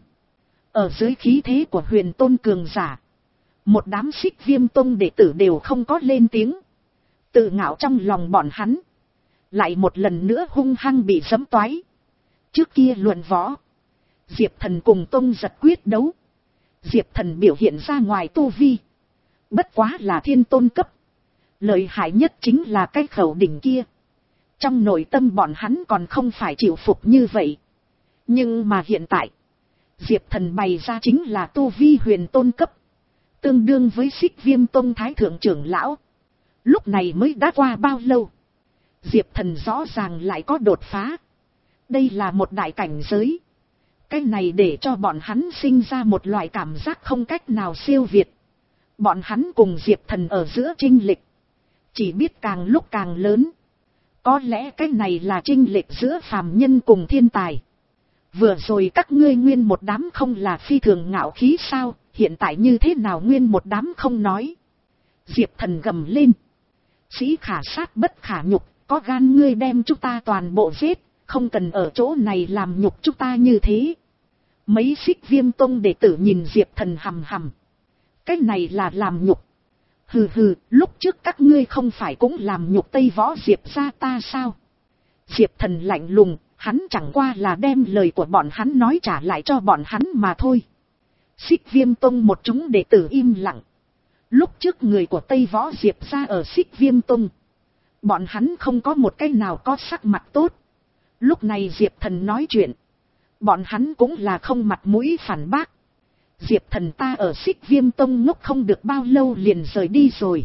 Ở dưới khí thế của Huyền Tôn cường giả. Một đám Xích Viêm Tông đệ tử đều không có lên tiếng. Tự ngạo trong lòng bọn hắn. Lại một lần nữa hung hăng bị giẫm toái. Trước kia luận võ. Diệp Thần cùng Tông Giật quyết đấu. Diệp Thần biểu hiện ra ngoài tu vi. Bất quá là thiên tôn cấp. Lợi hại nhất chính là cái khẩu đỉnh kia. Trong nội tâm bọn hắn còn không phải chịu phục như vậy. Nhưng mà hiện tại. Diệp Thần bày ra chính là tu vi huyền tôn cấp. Tương đương với Xích Viêm Tông thái thượng trưởng lão. Lúc này mới đã qua bao lâu. Diệp Thần rõ ràng lại có đột phá. Đây là một đại cảnh giới. Cái này để cho bọn hắn sinh ra một loại cảm giác không cách nào siêu việt. Bọn hắn cùng Diệp Thần ở giữa chênh lệch. Chỉ biết càng lúc càng lớn. Có lẽ cái này là chênh lệch giữa phàm nhân cùng thiên tài. Vừa rồi các ngươi nguyên một đám không là phi thường ngạo khí sao, hiện tại như thế nào nguyên một đám không nói. Diệp Thần gầm lên. Sĩ khả sát bất khả nhục, có gan ngươi đem chúng ta toàn bộ giết, không cần ở chỗ này làm nhục chúng ta như thế. Mấy Xích Viêm Tông đệ tử nhìn Diệp Thần hầm hầm. Cái này là làm nhục. Hừ hừ, lúc trước các ngươi không phải cũng làm nhục Tây Võ Diệp ra ta sao? Diệp Thần lạnh lùng, hắn chẳng qua là đem lời của bọn hắn nói trả lại cho bọn hắn mà thôi. Xích Viêm Tông một chúng đệ tử im lặng. Lúc trước người của Tây Võ Diệp ra ở Xích Viêm Tông. Bọn hắn không có một cái nào có sắc mặt tốt. Lúc này Diệp Thần nói chuyện. Bọn hắn cũng là không mặt mũi phản bác. Diệp Thần ta ở Xích Viêm Tông ngốc không được bao lâu liền rời đi rồi.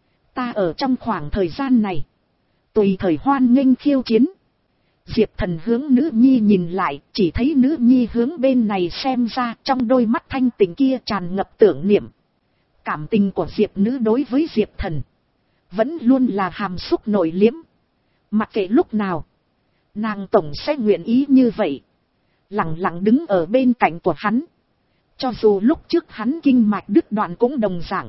Ta ở trong khoảng thời gian này. Tùy thời hoan nghênh khiêu chiến. Diệp Thần hướng nữ nhi nhìn lại, chỉ thấy nữ nhi hướng bên này xem ra, trong đôi mắt thanh tình kia tràn ngập tưởng niệm. Cảm tình của Diệp nữ đối với Diệp Thần vẫn luôn là hàm xúc nội liếm. Mặc kệ lúc nào, nàng tổng sẽ nguyện ý như vậy, lặng lặng đứng ở bên cạnh của hắn. Cho dù lúc trước hắn kinh mạch đứt đoạn cũng đồng dạng.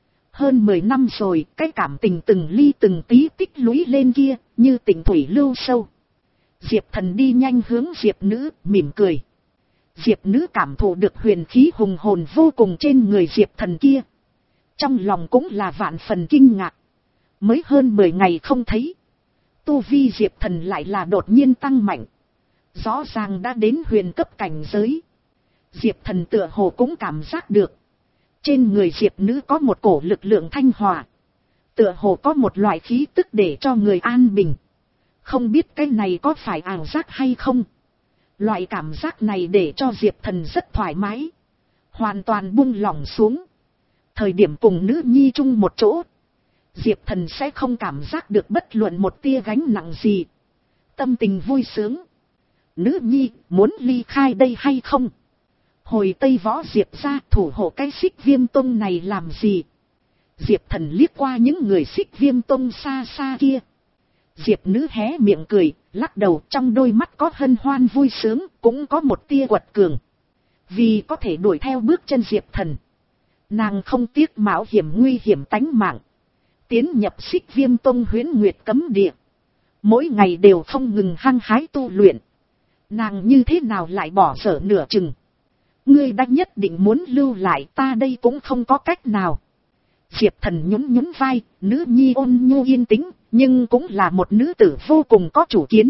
Hơn mười năm rồi, cái cảm tình từng ly từng tí tích lũy lên kia, như tỉnh thủy lưu sâu. Diệp Thần đi nhanh hướng Diệp nữ, mỉm cười. Diệp nữ cảm thụ được huyền khí hùng hồn vô cùng trên người Diệp Thần kia. Trong lòng cũng là vạn phần kinh ngạc. Mới hơn mười ngày không thấy. Tu vi Diệp Thần lại là đột nhiên tăng mạnh. Rõ ràng đã đến huyền cấp cảnh giới. Diệp Thần tựa hồ cũng cảm giác được. Trên người Diệp nữ có một cổ lực lượng thanh hòa. Tựa hồ có một loại khí tức để cho người an bình. Không biết cái này có phải ảo giác hay không. Loại cảm giác này để cho Diệp Thần rất thoải mái. Hoàn toàn buông lỏng xuống. Thời điểm cùng nữ nhi chung một chỗ. Diệp Thần sẽ không cảm giác được bất luận một tia gánh nặng gì. Tâm tình vui sướng. Nữ nhi muốn ly khai đây hay không? Hồi Tây Võ Diệp ra thủ hộ cái Xích Viêm Tông này làm gì? Diệp Thần liếc qua những người Xích Viêm Tông xa xa kia. Diệp nữ hé miệng cười, lắc đầu, trong đôi mắt có hân hoan vui sướng, cũng có một tia quật cường. Vì có thể đuổi theo bước chân Diệp Thần, nàng không tiếc mạo hiểm nguy hiểm tánh mạng. Tiến nhập Xích Viêm Tông Huyễn Nguyệt cấm địa. Mỗi ngày đều không ngừng hăng hái tu luyện. Nàng như thế nào lại bỏ dở nửa chừng. Ngươi đã nhất định muốn lưu lại, ta đây cũng không có cách nào. Diệp Thần nhún nhún vai, nữ nhi ôn nhu yên tĩnh, nhưng cũng là một nữ tử vô cùng có chủ kiến.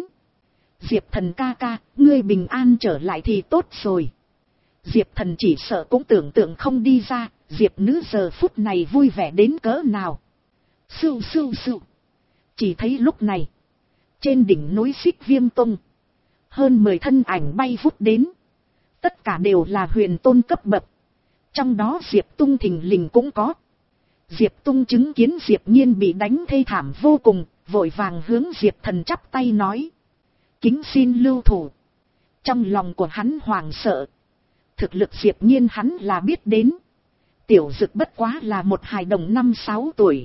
Diệp Thần ca ca, ngươi bình an trở lại thì tốt rồi. Diệp Thần chỉ sợ cũng tưởng tượng không đi ra, Diệp nữ giờ phút này vui vẻ đến cỡ nào. Sưu sưu sưu. Chỉ thấy lúc này, trên đỉnh núi Xích Viêm Tông, hơn mười thân ảnh bay vút đến. Tất cả đều là huyền tôn cấp bậc. Trong đó Diệp Tung thình lình cũng có. Diệp Tung chứng kiến Diệp Nhiên bị đánh thê thảm vô cùng, vội vàng hướng Diệp Thần chắp tay nói. Kính xin lưu thủ. Trong lòng của hắn hoảng sợ. Thực lực Diệp Nhiên hắn là biết đến. Tiểu Dực bất quá là một hài đồng năm sáu tuổi.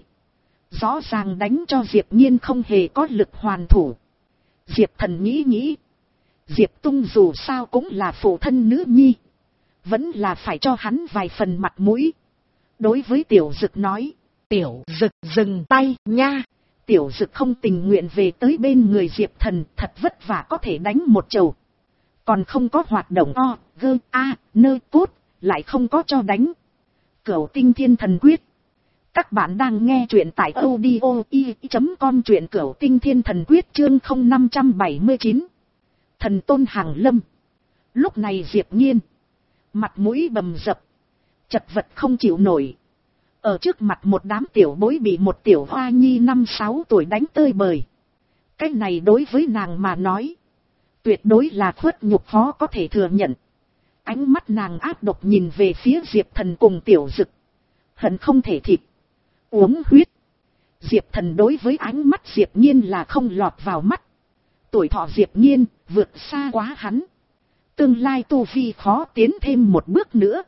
Rõ ràng đánh cho Diệp Nhiên không hề có lực hoàn thủ. Diệp Thần nghĩ nghĩ. Diệp Tung dù sao cũng là phụ thân nữ nhi. Vẫn là phải cho hắn vài phần mặt mũi. Đối với Tiểu Dực nói. Tiểu Dực dừng tay nha. Tiểu Dực không tình nguyện về tới bên người Diệp Thần, thật vất vả có thể đánh một chầu. Còn không có hoạt động o, gơ, a, nơ, cốt, lại không có cho đánh. Cửu Tinh Thiên Thần Quyết. Các bạn đang nghe truyện tại audio i chấm com, truyện Cửu Tinh Thiên Thần Quyết chương không năm bảy chín. Thần Tôn Hàng Lâm. Lúc này Diệp Nhiên, mặt mũi bầm dập, chật vật không chịu nổi. Ở trước mặt một đám tiểu bối bị một tiểu hoa nhi năm sáu tuổi đánh tơi bời. Cái này đối với nàng mà nói, tuyệt đối là khuất nhục khó có thể thừa nhận. Ánh mắt nàng ác độc nhìn về phía Diệp Thần cùng Tiểu Dực. Hận không thể thịt, uống huyết. Diệp Thần đối với ánh mắt Diệp Nhiên là không lọt vào mắt. Tuổi thọ Diệp Nhiên vượt xa quá hắn. Tương lai tu vi khó tiến thêm một bước nữa.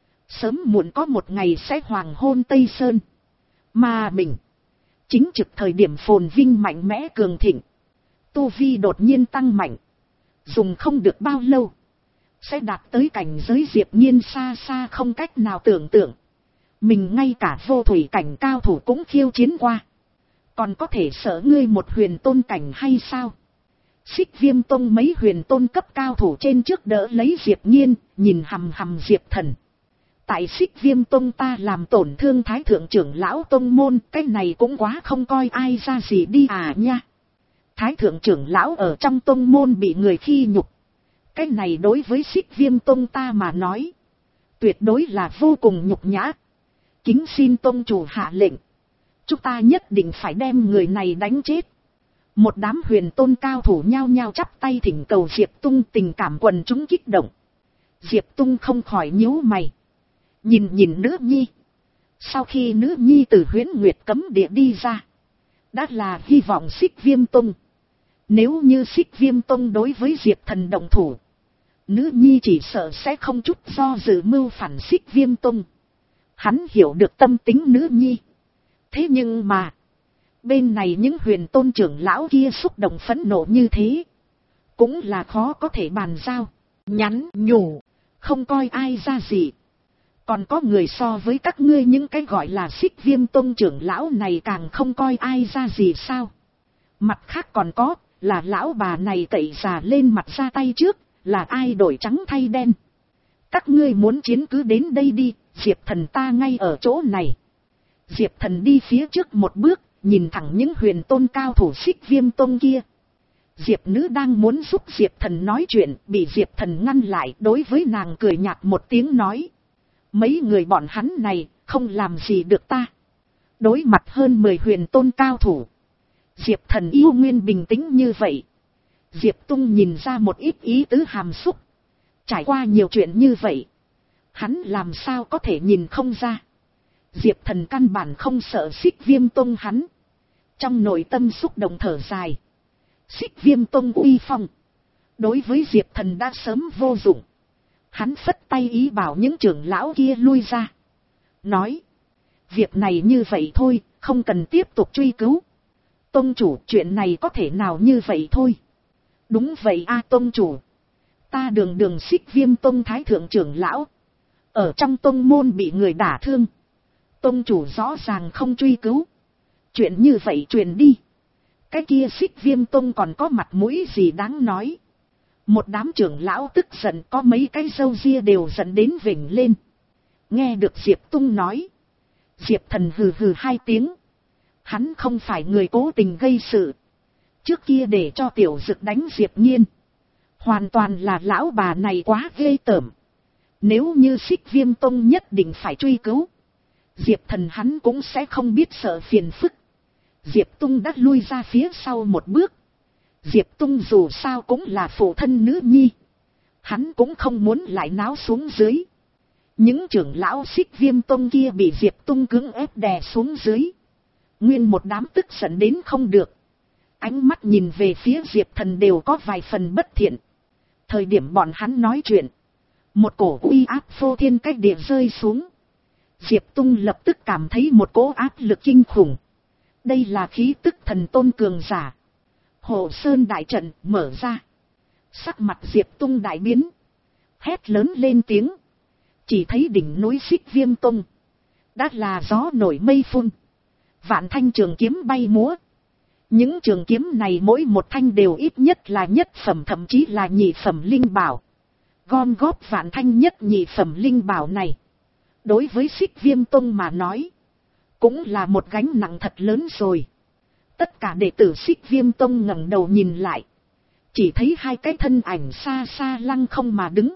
Sớm muộn có một ngày sẽ hoàng hôn Tây Sơn. Mà mình, chính trực thời điểm phồn vinh mạnh mẽ cường thịnh. Tu vi đột nhiên tăng mạnh. Dùng không được bao lâu, sẽ đạt tới cảnh giới Diệp Nhiên xa xa không cách nào tưởng tượng. Mình ngay cả vô thủy cảnh cao thủ cũng khiêu chiến qua. Còn có thể sợ ngươi một huyền tôn cảnh hay sao? Xích Viêm Tông mấy huyền tôn cấp cao thủ trên trước đỡ lấy Diệp Nhiên, nhìn hằm hằm Diệp Thần. Tại Xích Viêm Tông ta làm tổn thương Thái Thượng trưởng lão tông môn, cái này cũng quá không coi ai ra gì đi à nha. Thái Thượng trưởng lão ở trong tông môn bị người khi nhục. Cái này đối với Xích Viêm Tông ta mà nói, tuyệt đối là vô cùng nhục nhã. Kính xin tông chủ hạ lệnh, chúng ta nhất định phải đem người này đánh chết. Một đám huyền tôn cao thủ nhao nhao chắp tay thỉnh cầu Diệp Tung, tình cảm quần chúng kích động. Diệp Tung không khỏi nhíu mày. Nhìn nhìn nữ nhi. Sau khi nữ nhi từ Huyễn Nguyệt cấm địa đi ra, đã là hy vọng Xích Viêm Tông. Nếu như Xích Viêm Tông đối với Diệp Thần động thủ, nữ nhi chỉ sợ sẽ không chút do dự mưu phản Xích Viêm Tông. Hắn hiểu được tâm tính nữ nhi. Thế nhưng mà, bên này những huyền tôn trưởng lão kia xúc động phẫn nộ như thế, cũng là khó có thể bàn giao. Nhắn nhủ, không coi ai ra gì. Còn có người so với các ngươi những cái gọi là Xích Viêm Tông trưởng lão này càng không coi ai ra gì sao? Mặt khác còn có, là lão bà này cậy già lên mặt ra tay trước, là ai đổi trắng thay đen. Các ngươi muốn chiến cứ đến đây đi, Diệp Thần ta ngay ở chỗ này. Diệp Thần đi phía trước một bước, nhìn thẳng những huyền tôn cao thủ Xích Viêm Tông kia. Diệp nữ đang muốn giúp Diệp Thần nói chuyện, bị Diệp Thần ngăn lại, đối với nàng cười nhạt một tiếng nói. Mấy người bọn hắn này, không làm gì được ta. Đối mặt hơn mười huyền tôn cao thủ, Diệp Thần yêu nguyên bình tĩnh như vậy. Diệp Tung nhìn ra một ít ý tứ hàm xúc. Trải qua nhiều chuyện như vậy, hắn làm sao có thể nhìn không ra. Diệp Thần căn bản không sợ Xích Viêm Tông hắn. Trong nội tâm xúc động thở dài. Xích Viêm Tông uy phong, đối với Diệp Thần đã sớm vô dụng. Hắn phất tay ý bảo những trưởng lão kia lui ra. Nói, việc này như vậy thôi, không cần tiếp tục truy cứu. Tông chủ, chuyện này có thể nào như vậy thôi. Đúng vậy a tông chủ. Ta đường đường Xích Viêm Tông Thái Thượng trưởng lão, ở trong tông môn bị người đả thương. Tông chủ rõ ràng không truy cứu. Chuyện như vậy truyền đi, cái kia Xích Viêm Tông còn có mặt mũi gì đáng nói. Một đám trưởng lão tức giận, có mấy cái râu ria đều giận đến vểnh lên. Nghe được Diệp Tung nói, Diệp Thần hừ hừ hai tiếng. Hắn không phải người cố tình gây sự. Trước kia để cho Tiểu Dực đánh Diệp Nhiên, hoàn toàn là lão bà này quá ghê tởm. Nếu như Xích Viêm Tông nhất định phải truy cứu, Diệp Thần hắn cũng sẽ không biết sợ phiền phức. Diệp Tung đã lui ra phía sau một bước. Diệp Tung dù sao cũng là phụ thân nữ nhi, hắn cũng không muốn lại náo xuống dưới. Những trưởng lão Xích Viêm Tông kia bị Diệp Tung cưỡng ép đè xuống dưới, nguyên một đám tức giận đến không được. Ánh mắt nhìn về phía Diệp Thần đều có vài phần bất thiện. Thời điểm bọn hắn nói chuyện, một cổ uy áp phô thiên cách địa rơi xuống. Diệp Tung lập tức cảm thấy một cỗ áp lực kinh khủng. Đây là khí tức thần tôn cường giả. Hộ Sơn đại trận mở ra. Sắc mặt Diệp Tung đại biến, hét lớn lên tiếng. Chỉ thấy đỉnh núi Xích Viêm Tông đã là gió nổi mây phun, vạn thanh trường kiếm bay múa. Những trường kiếm này mỗi một thanh đều ít nhất là nhất phẩm, thậm chí là nhị phẩm linh bảo. Gom góp vạn thanh nhất nhị phẩm linh bảo này, đối với Xích Viêm Tông mà nói, cũng là một gánh nặng thật lớn rồi. Tất cả đệ tử Xích Viêm Tông ngẩng đầu nhìn lại, chỉ thấy hai cái thân ảnh xa xa lăng không mà đứng,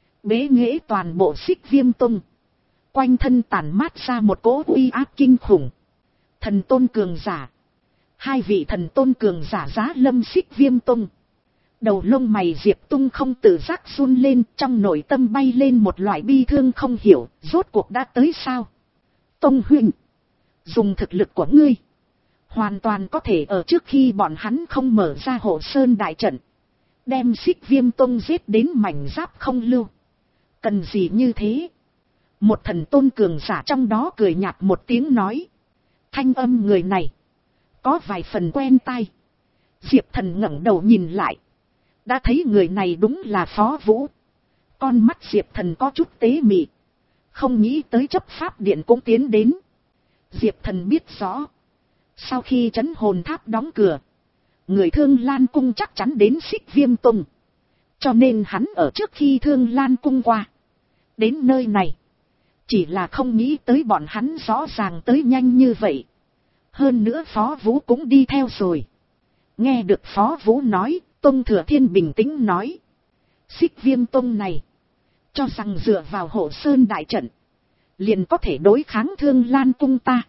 bế nghễ toàn bộ Xích Viêm Tông. Quanh thân tản mát ra một cỗ uy áp kinh khủng. Thần tôn cường giả. Hai vị thần tôn cường giả giá lâm Xích Viêm Tông. Đầu lông mày Diệp Tung không tự giác run lên, trong nội tâm bay lên một loại bi thương không hiểu, rốt cuộc đã tới sao. Tông huynh, dùng thực lực của ngươi, hoàn toàn có thể ở trước khi bọn hắn không mở ra Hộ Sơn đại trận, đem Xích Viêm Tông giết đến mảnh giáp không lưu. Cần gì như thế? Một thần tôn cường giả trong đó cười nhạt một tiếng nói. Thanh âm người này có vài phần quen tai. Diệp Thần ngẩng đầu nhìn lại, đã thấy người này đúng là Phó Vũ. Con mắt Diệp Thần có chút tế mị, không nghĩ tới chấp pháp điện cũng tiến đến. Diệp Thần biết rõ, sau khi trấn hồn tháp đóng cửa, người Thương Lan Cung chắc chắn đến Xích Viêm Tông, cho nên hắn ở trước khi Thương Lan Cung qua đến nơi này. Chỉ là không nghĩ tới bọn hắn rõ ràng tới nhanh như vậy. Hơn nữa Phó Vũ cũng đi theo rồi. Nghe được Phó Vũ nói, Tông Thừa Thiên bình tĩnh nói. Xích Viêm Tông này, cho rằng dựa vào Hộ Sơn đại trận, liền có thể đối kháng Thương Lan Cung ta.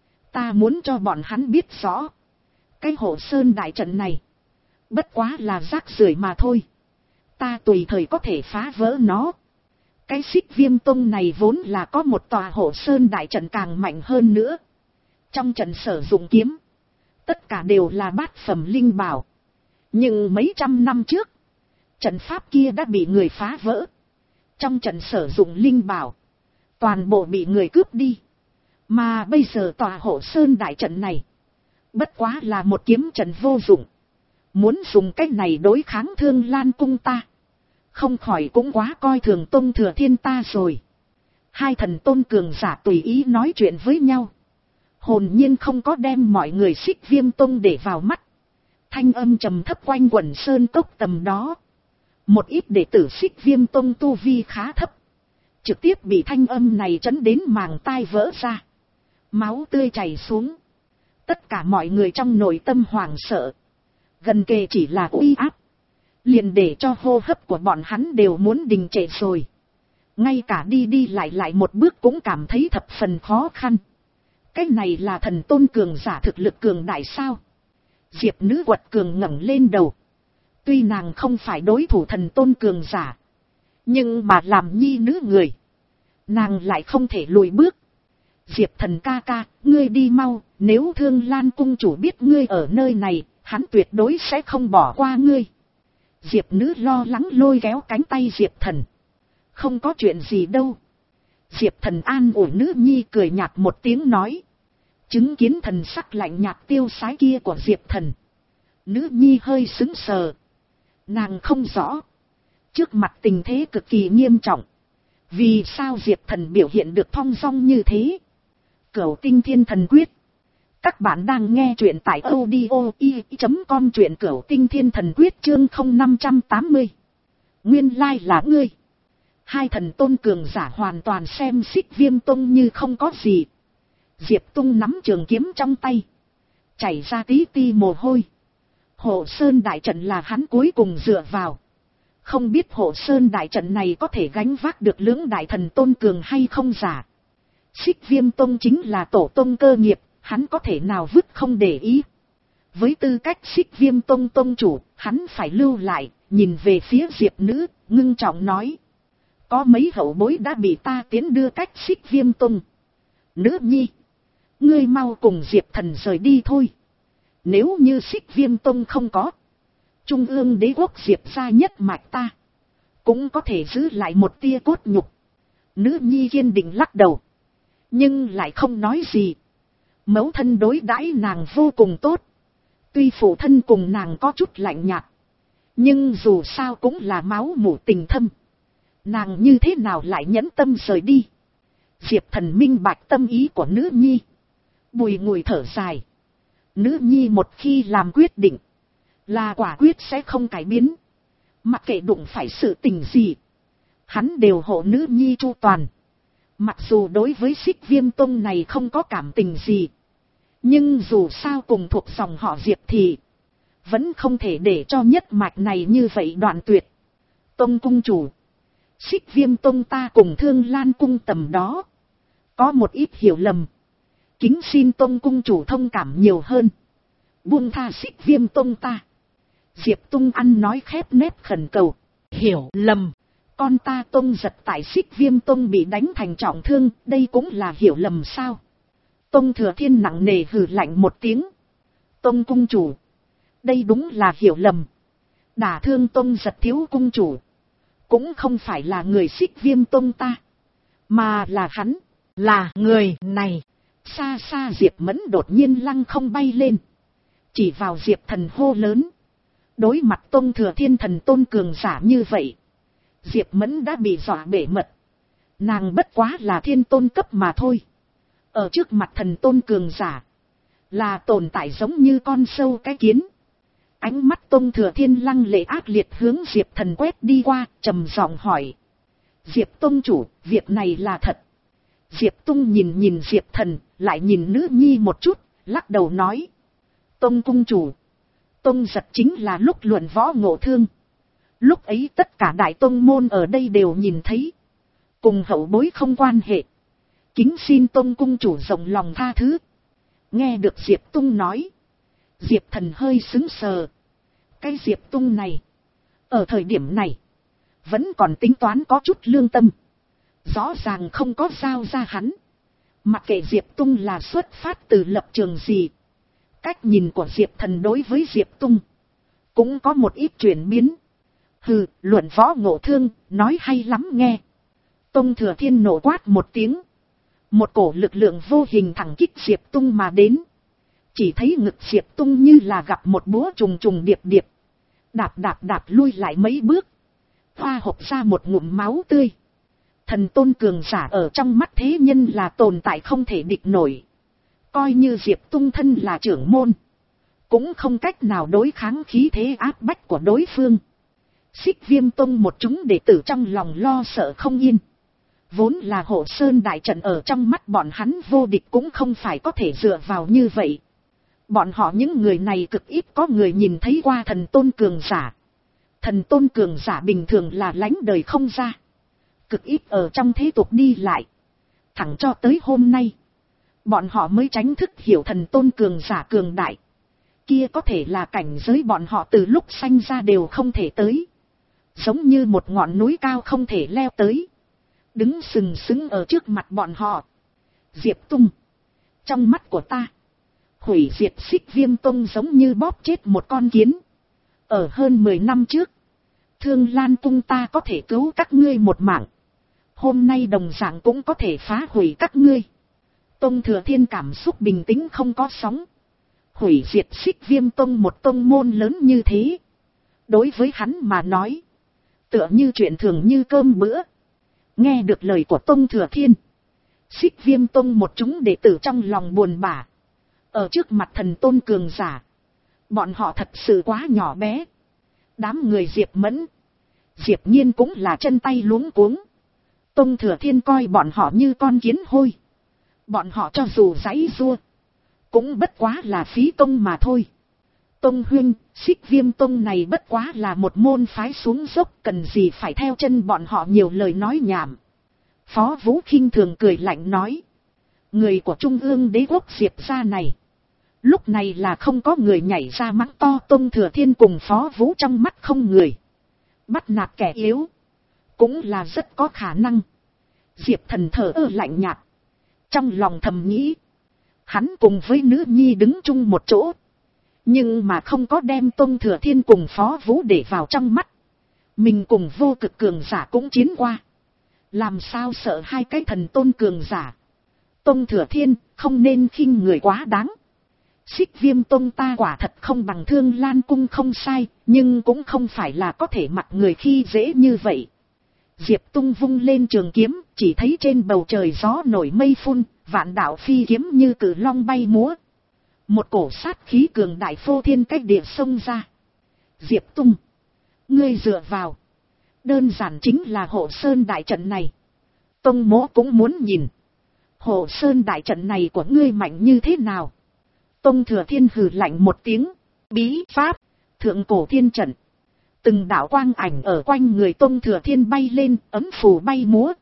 Ta muốn cho bọn hắn biết rõ, cái Hộ Sơn đại trận này, bất quá là rác rưởi mà thôi. Ta tùy thời có thể phá vỡ nó. Cái Xích Viêm Tông này vốn là có một tòa Hộ Sơn đại trận càng mạnh hơn nữa. Trong trận sử dụng kiếm, tất cả đều là bát phẩm linh bảo. Nhưng mấy trăm năm trước, trận pháp kia đã bị người phá vỡ. Trong trận sử dụng linh bảo, toàn bộ bị người cướp đi. Mà bây giờ tòa Hộ Sơn đại trận này, bất quá là một kiếm trận vô dụng. Muốn dùng cách này đối kháng Thương Lan Cung ta, không khỏi cũng quá coi thường Tông Thừa Thiên ta rồi. Hai thần tôn cường giả tùy ý nói chuyện với nhau, hồn nhiên không có đem mọi người Xích Viêm Tông để vào mắt. Thanh âm trầm thấp quanh quẩn sơn cốc tầm đó. Một ít đệ tử Xích Viêm Tông tu vi khá thấp, trực tiếp bị thanh âm này chấn đến màng tai vỡ ra, máu tươi chảy xuống. Tất cả mọi người trong nội tâm hoảng sợ, gần kề chỉ là uy áp, liền để cho hô hấp của bọn hắn đều muốn đình trệ rồi. Ngay cả đi đi lại lại một bước cũng cảm thấy thập phần khó khăn. Cái này là thần tôn cường giả thực lực cường đại sao? Diệp Nữ Quật Cường ngẩng lên đầu. Tuy nàng không phải đối thủ thần tôn cường giả, nhưng mà làm nhi nữ người, nàng lại không thể lùi bước. Diệp Thần ca ca, ngươi đi mau, nếu Thương Lan Cung chủ biết ngươi ở nơi này, hắn tuyệt đối sẽ không bỏ qua ngươi. Diệp Nữ lo lắng lôi kéo cánh tay Diệp Thần. Không có chuyện gì đâu. Diệp Thần an ủi nữ nhi, cười nhạt một tiếng nói. Chứng kiến thần sắc lạnh nhạt tiêu sái kia của Diệp Thần, nữ nhi hơi sững sờ. Nàng không rõ, trước mặt tình thế cực kỳ nghiêm trọng, vì sao Diệp Thần biểu hiện được thong dong như thế. Cửu Tinh Thiên Thần Quyết. Các bạn đang nghe truyện tại audio i chấm com, truyện Cửu Tinh Thiên Thần Quyết chương không năm trăm tám mươi. Nguyên lai là ngươi. Hai thần tôn cường giả hoàn toàn xem Xích Viêm Tông như không có gì. Diệp Tung nắm trường kiếm trong tay, chảy ra tí ti mồ hôi. Hộ Sơn đại trận là hắn cuối cùng dựa vào. Không biết Hộ Sơn đại trận này có thể gánh vác được lưỡng đại thần tôn cường hay không giả. Xích Viêm Tông chính là tổ tông cơ nghiệp, hắn có thể nào vứt không để ý. Với tư cách Xích Viêm Tông tông chủ, hắn phải lưu lại, nhìn về phía Diệp Nữ, ngưng trọng nói. Có mấy hậu bối đã bị ta tiến đưa cách Xích Viêm Tông. Nữ nhi, ngươi mau cùng Diệp Thần rời đi thôi. Nếu như Xích Viêm Tông không có, Trung ương đế quốc Diệp gia nhất mạch ta cũng có thể giữ lại một tia cốt nhục. Nữ nhi kiên định lắc đầu, nhưng lại không nói gì. Mẫu thân đối đãi nàng vô cùng tốt. Tuy phụ thân cùng nàng có chút lạnh nhạt, nhưng dù sao cũng là máu mủ tình thâm. Nàng như thế nào lại nhẫn tâm rời đi. Diệp Thần minh bạch tâm ý của nữ nhi, bùi ngùi thở dài. Nữ nhi một khi làm quyết định, là quả quyết sẽ không cải biến. Mặc kệ đụng phải sự tình gì, hắn đều hộ nữ nhi chu toàn. Mặc dù đối với Xích Viêm Tông này không có cảm tình gì, nhưng dù sao cùng thuộc dòng họ Diệp thì vẫn không thể để cho nhất mạch này như vậy đoạn tuyệt. Tông cung chủ, Xích Viêm Tông ta cùng Thương Lan cung tầm đó có một ít hiểu lầm, kính xin Tông cung chủ thông cảm nhiều hơn, buông tha Xích Viêm Tông ta. Diệp Tung ăn nói khép nép khẩn cầu. Hiểu lầm? Con ta Tông Giật tại Xích Viêm Tông bị đánh thành trọng thương, đây cũng là hiểu lầm sao? Tông Thừa Thiên nặng nề hừ lạnh một tiếng. Tông cung chủ, đây đúng là hiểu lầm. Đả thương Tông Giật thiếu cung chủ cũng không phải là người Xích Viêm Tông ta, mà là hắn, là người này. Xa xa Diệp Mẫn đột nhiên lăng không bay lên, chỉ vào Diệp Thần hô lớn. Đối mặt Tông Thừa Thiên thần tôn cường giả như vậy, Diệp Mẫn đã bị dọa bể mật. Nàng bất quá là thiên tôn cấp mà thôi, ở trước mặt thần tôn cường giả là tồn tại giống như con sâu cái kiến. Ánh mắt Tông Thừa Thiên lăng lệ ác liệt hướng Diệp Thần quét đi qua, trầm giọng hỏi. Diệp tông chủ, việc này là thật? Diệp Tung nhìn nhìn Diệp Thần, lại nhìn nữ nhi một chút, lắc đầu nói. Tông cung chủ, Tông Giật chính là lúc luận võ ngộ thương. Lúc ấy tất cả đại tông môn ở đây đều nhìn thấy, cùng hậu bối không quan hệ. Kính xin Tông cung chủ rộng lòng tha thứ. Nghe được Diệp Tung nói, Diệp Thần hơi sững sờ. Cái Diệp Tung này, ở thời điểm này, vẫn còn tính toán có chút lương tâm. Rõ ràng không có giao ra hắn. Mặc kệ Diệp Tung là xuất phát từ lập trường gì, cách nhìn của Diệp Thần đối với Diệp Tung cũng có một ít chuyển biến. Hừ, luận võ ngộ thương, nói hay lắm nghe. Tông Thừa Thiên nổ quát một tiếng. Một cổ lực lượng vô hình thẳng kích Diệp Tung mà đến. Chỉ thấy ngực Diệp Tung như là gặp một búa trùng trùng điệp điệp. Đạp đạp đạp lui lại mấy bước, hoa hộc ra một ngụm máu tươi. Thần tôn cường giả ở trong mắt thế nhân là tồn tại không thể địch nổi. Coi như Diệp Tung thân là trưởng môn, cũng không cách nào đối kháng khí thế áp bách của đối phương. Xích Viêm Tông một chúng đệ tử trong lòng lo sợ không yên. Vốn là Hộ Sơn đại trận ở trong mắt bọn hắn vô địch cũng không phải có thể dựa vào như vậy. Bọn họ những người này cực ít có người nhìn thấy qua thần tôn cường giả. Thần tôn cường giả bình thường là lánh đời không ra, cực ít ở trong thế tục đi lại. Thẳng cho tới hôm nay, bọn họ mới tránh thức hiểu thần tôn cường giả cường đại. Kia có thể là cảnh giới bọn họ từ lúc sanh ra đều không thể tới. Giống như một ngọn núi cao không thể leo tới, đứng sừng sững ở trước mặt bọn họ. Diệp Tung, trong mắt của ta, hủy diệt Xích Viêm Tông giống như bóp chết một con kiến. Ở hơn mười năm trước, Thương Lan cung ta có thể cứu các ngươi một mạng, hôm nay đồng dạng cũng có thể phá hủy các ngươi. Tông Thừa Thiên cảm xúc bình tĩnh không có sóng. Hủy diệt Xích Viêm Tông một tông môn lớn như thế, đối với hắn mà nói, tựa như chuyện thường như cơm bữa. Nghe được lời của Tông Thừa Thiên, Xích Viêm Tông một chúng đệ tử trong lòng buồn bã. Ở trước mặt thần tôn cường giả, bọn họ thật sự quá nhỏ bé. Đám người Diệp Mẫn, Diệp Nhiên cũng là chân tay luống cuống. Tông Thừa Thiên coi bọn họ như con kiến hôi. Bọn họ cho dù giãy giụa, cũng bất quá là phí công mà thôi. Tông huynh, Xích Viêm Tông này bất quá là một môn phái xuống dốc, cần gì phải theo chân bọn họ nhiều lời nói nhảm. Phó Vũ khinh thường cười lạnh nói. Người của Trung ương đế quốc Diệp gia này. Lúc này là không có người nhảy ra mắng to Tông Thừa Thiên cùng Phó Vũ trong mắt không người. Bắt nạt kẻ yếu. Cũng là rất có khả năng. Diệp Thần thở ơ lạnh nhạt. Trong lòng thầm nghĩ. Hắn cùng với nữ nhi đứng chung một chỗ. Nhưng mà không có đem Tông Thừa Thiên cùng Phó Vũ để vào trong mắt. Mình cùng vô cực cường giả cũng chiến qua. Làm sao sợ hai cái thần tôn cường giả. Tông Thừa Thiên không nên khinh người quá đáng. Xích Viêm Tông ta quả thật không bằng Thương Lan Cung không sai. Nhưng cũng không phải là có thể mặc người khi dễ như vậy. Diệp Tung vung lên trường kiếm. Chỉ thấy trên bầu trời gió nổi mây phun. Vạn đạo phi kiếm như cử long bay múa. Một cổ sát khí cường đại phô thiên cách địa xông ra. Diệp Tung. Ngươi dựa vào. Đơn giản chính là Hộ Sơn đại trận này. Tông mỗ cũng muốn nhìn. Hộ Sơn đại trận này của ngươi mạnh như thế nào? Tông Thừa Thiên hừ lạnh một tiếng. Bí pháp. Thượng cổ thiên trận. Từng đạo quang ảnh ở quanh người Tông Thừa Thiên bay lên, ấm phù bay múa.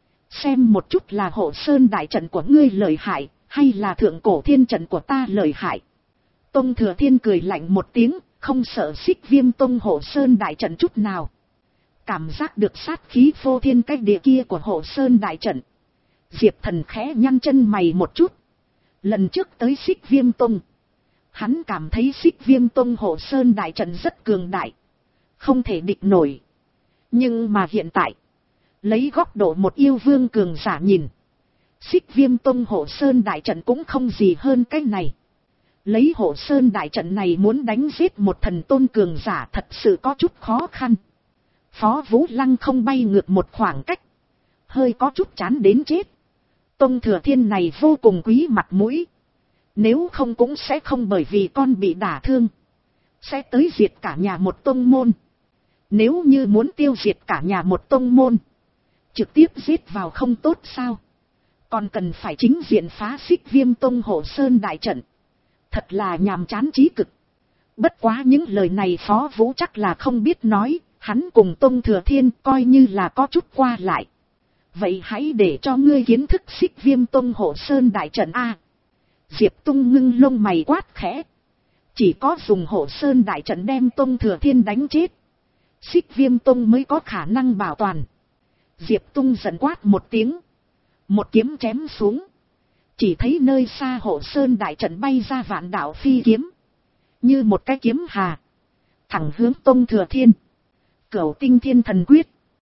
Xem một chút là Hộ Sơn đại trận của ngươi lợi hại, hay là thượng cổ thiên trận của ta lợi hại. Tông Thừa Thiên cười lạnh một tiếng, không sợ Xích Viêm Tông Hộ Sơn đại trận chút nào. Cảm giác được sát khí phô thiên cách địa kia của Hộ Sơn đại trận. Diệp Thần khẽ nhăn chân mày một chút. Lần trước tới Xích Viêm Tông, hắn cảm thấy Xích Viêm Tông Hộ Sơn đại trận rất cường đại, không thể địch nổi. Nhưng mà hiện tại, lấy góc độ một yêu vương cường giả nhìn, Xích Viêm Tông Hộ Sơn đại trận cũng không gì hơn cái này. Lấy Hộ Sơn đại trận này muốn đánh giết một thần tôn cường giả thật sự có chút khó khăn. Phó Vũ Lăng không bay ngược một khoảng cách, hơi có chút chán đến chết. Tông Thừa Thiên này vô cùng quý mặt mũi. Nếu không cũng sẽ không bởi vì con bị đả thương, sẽ tới diệt cả nhà một tông môn. Nếu như muốn tiêu diệt cả nhà một tông môn, trực tiếp giết vào không tốt sao? Còn cần phải chính diện phá Xích Viêm Tông Hộ Sơn đại trận. Thật là nhàm chán chí cực. Bất quá những lời này Phó Vũ chắc là không biết nói. Hắn cùng Tông Thừa Thiên coi như là có chút qua lại. Vậy hãy để cho ngươi kiến thức Xích Viêm Tông Hộ Sơn đại trận A. Diệp Tung ngưng lông mày quát khẽ. Chỉ có dùng Hộ Sơn đại trận đem Tông Thừa Thiên đánh chết, Xích Viêm Tông mới có khả năng bảo toàn. Diệp Tung giận quát một tiếng. Một kiếm chém xuống. Chỉ thấy nơi xa Hộ Sơn đại trận bay ra vạn đạo phi kiếm. Như một cái kiếm hà. Thẳng hướng Tông Thừa Thiên. Cửu Tinh Thiên Thần Quyết.